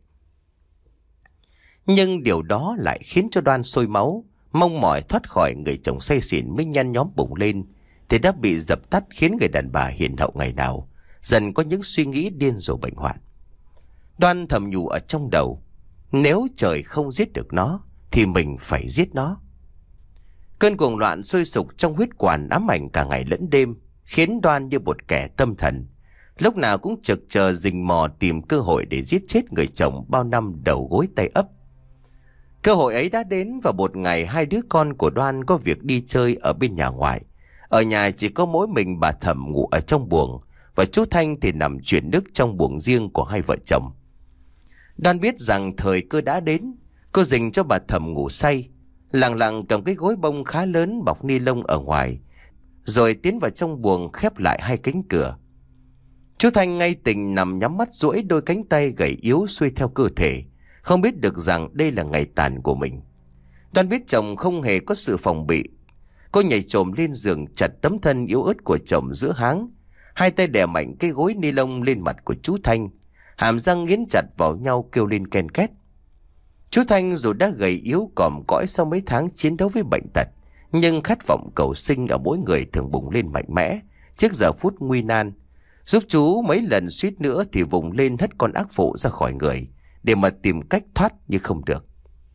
Nhưng điều đó lại khiến cho Đoan sôi máu, mong mỏi thoát khỏi người chồng say xỉn mới nhăn nhóm bùng lên, thì đã bị dập tắt, khiến người đàn bà hiền hậu ngày nào dần có những suy nghĩ điên rồ bệnh hoạn. Đoan thầm nhủ ở trong đầu: nếu trời không giết được nó thì mình phải giết nó. Cơn cuồng loạn sôi sục trong huyết quản ám ảnh cả ngày lẫn đêm, khiến Đoan như một kẻ tâm thần, lúc nào cũng trực chờ rình mò tìm cơ hội để giết chết người chồng bao năm đầu gối tay ấp. Cơ hội ấy đã đến vào một ngày hai đứa con của Đoan có việc đi chơi ở bên nhà ngoại. Ở nhà chỉ có mỗi mình bà Thẩm ngủ ở trong buồng, và chú Thanh thì nằm chuyển nước trong buồng riêng của hai vợ chồng. Đoan biết rằng thời cơ đã đến, cô dình cho bà Thẩm ngủ say, lặng lặng cầm cái gối bông khá lớn bọc ni lông ở ngoài, rồi tiến vào trong buồng khép lại hai cánh cửa. Chú Thanh ngay tình nằm nhắm mắt duỗi đôi cánh tay gầy yếu xuôi theo cơ thể, không biết được rằng đây là ngày tàn của mình. Đoan biết chồng không hề có sự phòng bị. Cô nhảy chồm lên giường, chặt tấm thân yếu ớt của chồng giữa háng, hai tay đè mạnh cái gối ni lông lên mặt của chú Thanh, hàm răng nghiến chặt vào nhau kêu lên ken két. Chú Thanh dù đã gầy yếu còm cõi sau mấy tháng chiến đấu với bệnh tật, nhưng khát vọng cầu sinh ở mỗi người thường bùng lên mạnh mẽ trước giờ phút nguy nan, giúp chú mấy lần suýt nữa thì vùng lên hất con ác phụ ra khỏi người, để mà tìm cách thoát nhưng không được.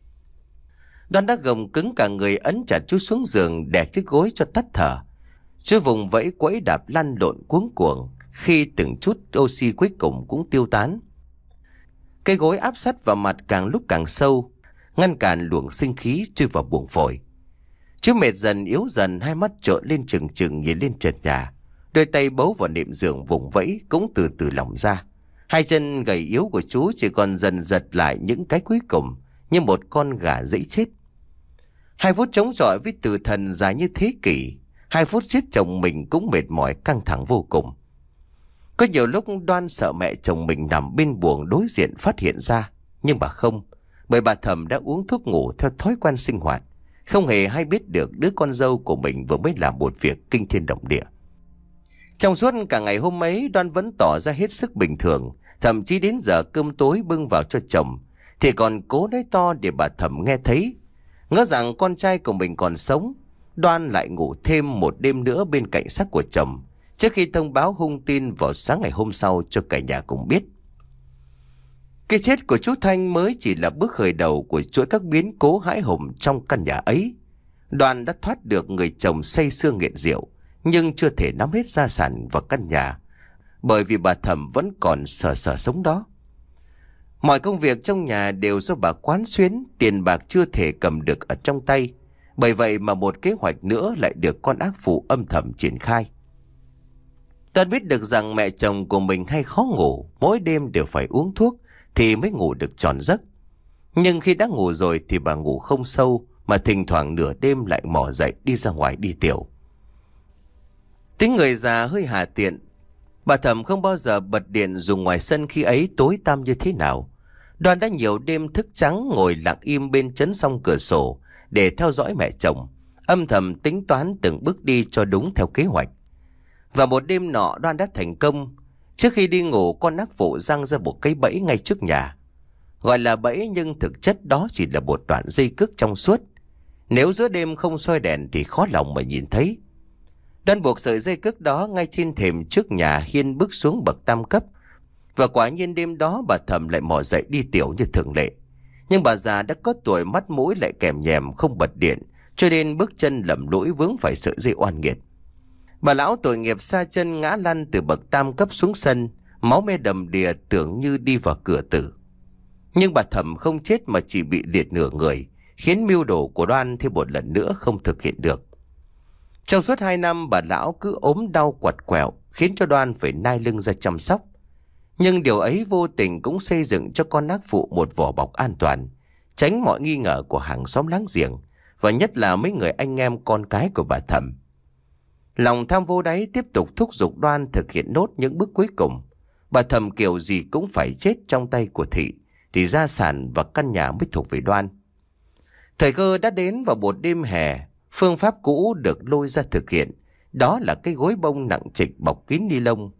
Đoan đã gồng cứng cả người, ấn chặt chú xuống giường, đè chiếc gối cho tắt thở. Chú vùng vẫy quẫy đạp lăn lộn cuống cuồng, khi từng chút oxy cuối cùng cũng tiêu tán. Cây gối áp sát vào mặt càng lúc càng sâu, ngăn cản luồng sinh khí chui vào buồng phổi. Chú mệt dần yếu dần, hai mắt trợn lên trừng trừng nhìn lên trần nhà, đôi tay bấu vào nệm giường vùng vẫy cũng từ từ lỏng ra. Hai chân gầy yếu của chú chỉ còn dần giật lại những cái cuối cùng, như một con gà dẫy chết. Hai phút chống chọi với tử thần dài như thế kỷ, hai phút giết chồng mình cũng mệt mỏi căng thẳng vô cùng. Có nhiều lúc Đoan sợ mẹ chồng mình nằm bên buồng đối diện phát hiện ra, nhưng bà không, bởi bà Thẩm đã uống thuốc ngủ theo thói quen sinh hoạt, không hề hay biết được đứa con dâu của mình vừa mới làm một việc kinh thiên động địa. Trong suốt cả ngày hôm ấy, Đoan vẫn tỏ ra hết sức bình thường, thậm chí đến giờ cơm tối bưng vào cho chồng thì còn cố nói to để bà Thẩm nghe thấy. Ngỡ rằng con trai của mình còn sống, Đoan lại ngủ thêm một đêm nữa bên cạnh xác của chồng, trước khi thông báo hung tin vào sáng ngày hôm sau cho cả nhà cùng biết. Cái chết của chú Thanh mới chỉ là bước khởi đầu của chuỗi các biến cố hãi hùng trong căn nhà ấy. Đoan đã thoát được người chồng say sưa nghiện rượu, nhưng chưa thể nắm hết gia sản vào căn nhà, bởi vì bà Thẩm vẫn còn sờ sờ sống đó. Mọi công việc trong nhà đều do bà quán xuyến, tiền bạc chưa thể cầm được ở trong tay. Bởi vậy mà một kế hoạch nữa lại được con ác phụ âm thầm triển khai. Toàn biết được rằng mẹ chồng của mình hay khó ngủ, mỗi đêm đều phải uống thuốc thì mới ngủ được tròn giấc. Nhưng khi đã ngủ rồi thì bà ngủ không sâu, mà thỉnh thoảng nửa đêm lại mò dậy đi ra ngoài đi tiểu. Tính người già hơi hà tiện, bà Thẩm không bao giờ bật điện dùng ngoài sân khi ấy tối tăm như thế nào. Đoan đã nhiều đêm thức trắng ngồi lặng im bên chấn song cửa sổ để theo dõi mẹ chồng, âm thầm tính toán từng bước đi cho đúng theo kế hoạch. Và một đêm nọ Đoan đã thành công. Trước khi đi ngủ, con ác phụ giăng ra một cái bẫy ngay trước nhà. Gọi là bẫy nhưng thực chất đó chỉ là một đoạn dây cước trong suốt. Nếu giữa đêm không soi đèn thì khó lòng mà nhìn thấy. Đoan buộc sợi dây cước đó ngay trên thềm trước nhà hiên bước xuống bậc tam cấp. Và quả nhiên đêm đó bà Thẩm lại mò dậy đi tiểu như thường lệ. Nhưng bà già đã có tuổi, mắt mũi lại kèm nhèm không bật điện, cho nên bước chân lầm lũi vướng phải sợi dây oan nghiệt. Bà lão tội nghiệp sa chân ngã lăn từ bậc tam cấp xuống sân, máu me đầm đìa tưởng như đi vào cửa tử. Nhưng bà Thẩm không chết mà chỉ bị liệt nửa người, khiến mưu đồ của Đoan thêm một lần nữa không thực hiện được. Trong suốt hai năm bà lão cứ ốm đau quặt quẹo, khiến cho Đoan phải nai lưng ra chăm sóc. Nhưng điều ấy vô tình cũng xây dựng cho con ác phụ một vỏ bọc an toàn, tránh mọi nghi ngờ của hàng xóm láng giềng, và nhất là mấy người anh em con cái của bà Thẩm. Lòng tham vô đáy tiếp tục thúc giục Đoan thực hiện nốt những bước cuối cùng. Bà Thẩm kiểu gì cũng phải chết trong tay của Thị, thì gia sản và căn nhà mới thuộc về Đoan. Thời cơ đã đến vào một đêm hè, phương pháp cũ được lôi ra thực hiện, đó là cái gối bông nặng trịch bọc kín ni lông.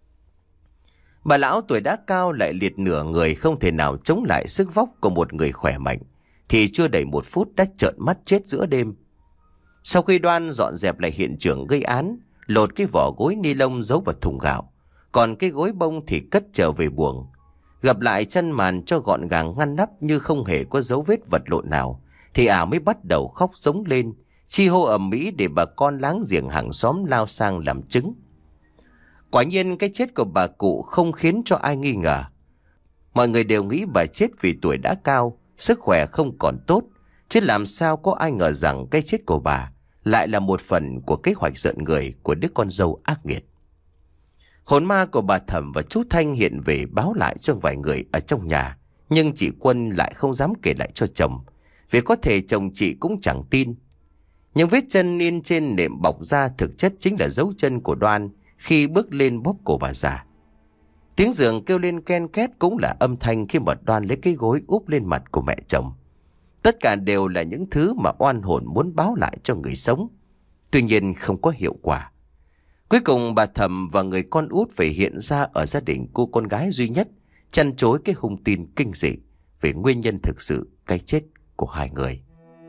Bà lão tuổi đã cao lại liệt nửa người, không thể nào chống lại sức vóc của một người khỏe mạnh, thì chưa đầy một phút đã trợn mắt chết giữa đêm. Sau khi Đoan dọn dẹp lại hiện trường gây án, lột cái vỏ gối ni lông giấu vào thùng gạo, còn cái gối bông thì cất trở về buồng. Gặp lại chăn màn cho gọn gàng ngăn nắp như không hề có dấu vết vật lộn nào, thì ả mới bắt đầu khóc giống lên, chi hô ầm ĩ để bà con láng giềng hàng xóm lao sang làm chứng. Quả nhiên cái chết của bà cụ không khiến cho ai nghi ngờ. Mọi người đều nghĩ bà chết vì tuổi đã cao, sức khỏe không còn tốt, chứ làm sao có ai ngờ rằng cái chết của bà lại là một phần của kế hoạch giận người của đứa con dâu ác nghiệt. Hồn ma của bà Thẩm và chú Thanh hiện về báo lại cho vài người ở trong nhà, nhưng chị Quân lại không dám kể lại cho chồng, vì có thể chồng chị cũng chẳng tin. Những vết chân in trên nệm bọc da thực chất chính là dấu chân của Đoan khi bước lên bóp cổ bà già. Tiếng giường kêu lên ken két cũng là âm thanh khi mà Đoan lấy cái gối úp lên mặt của mẹ chồng. Tất cả đều là những thứ mà oan hồn muốn báo lại cho người sống, tuy nhiên không có hiệu quả. Cuối cùng bà Thẩm và người con út phải hiện ra ở gia đình cô con gái duy nhất, chăn chối cái hung tin kinh dị về nguyên nhân thực sự cái chết của hai người.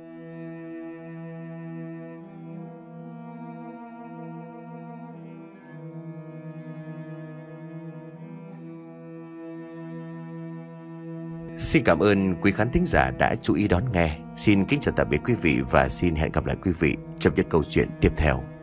Xin cảm ơn quý khán thính giả đã chú ý đón nghe. Xin kính chào tạm biệt quý vị và xin hẹn gặp lại quý vị trong những câu chuyện tiếp theo.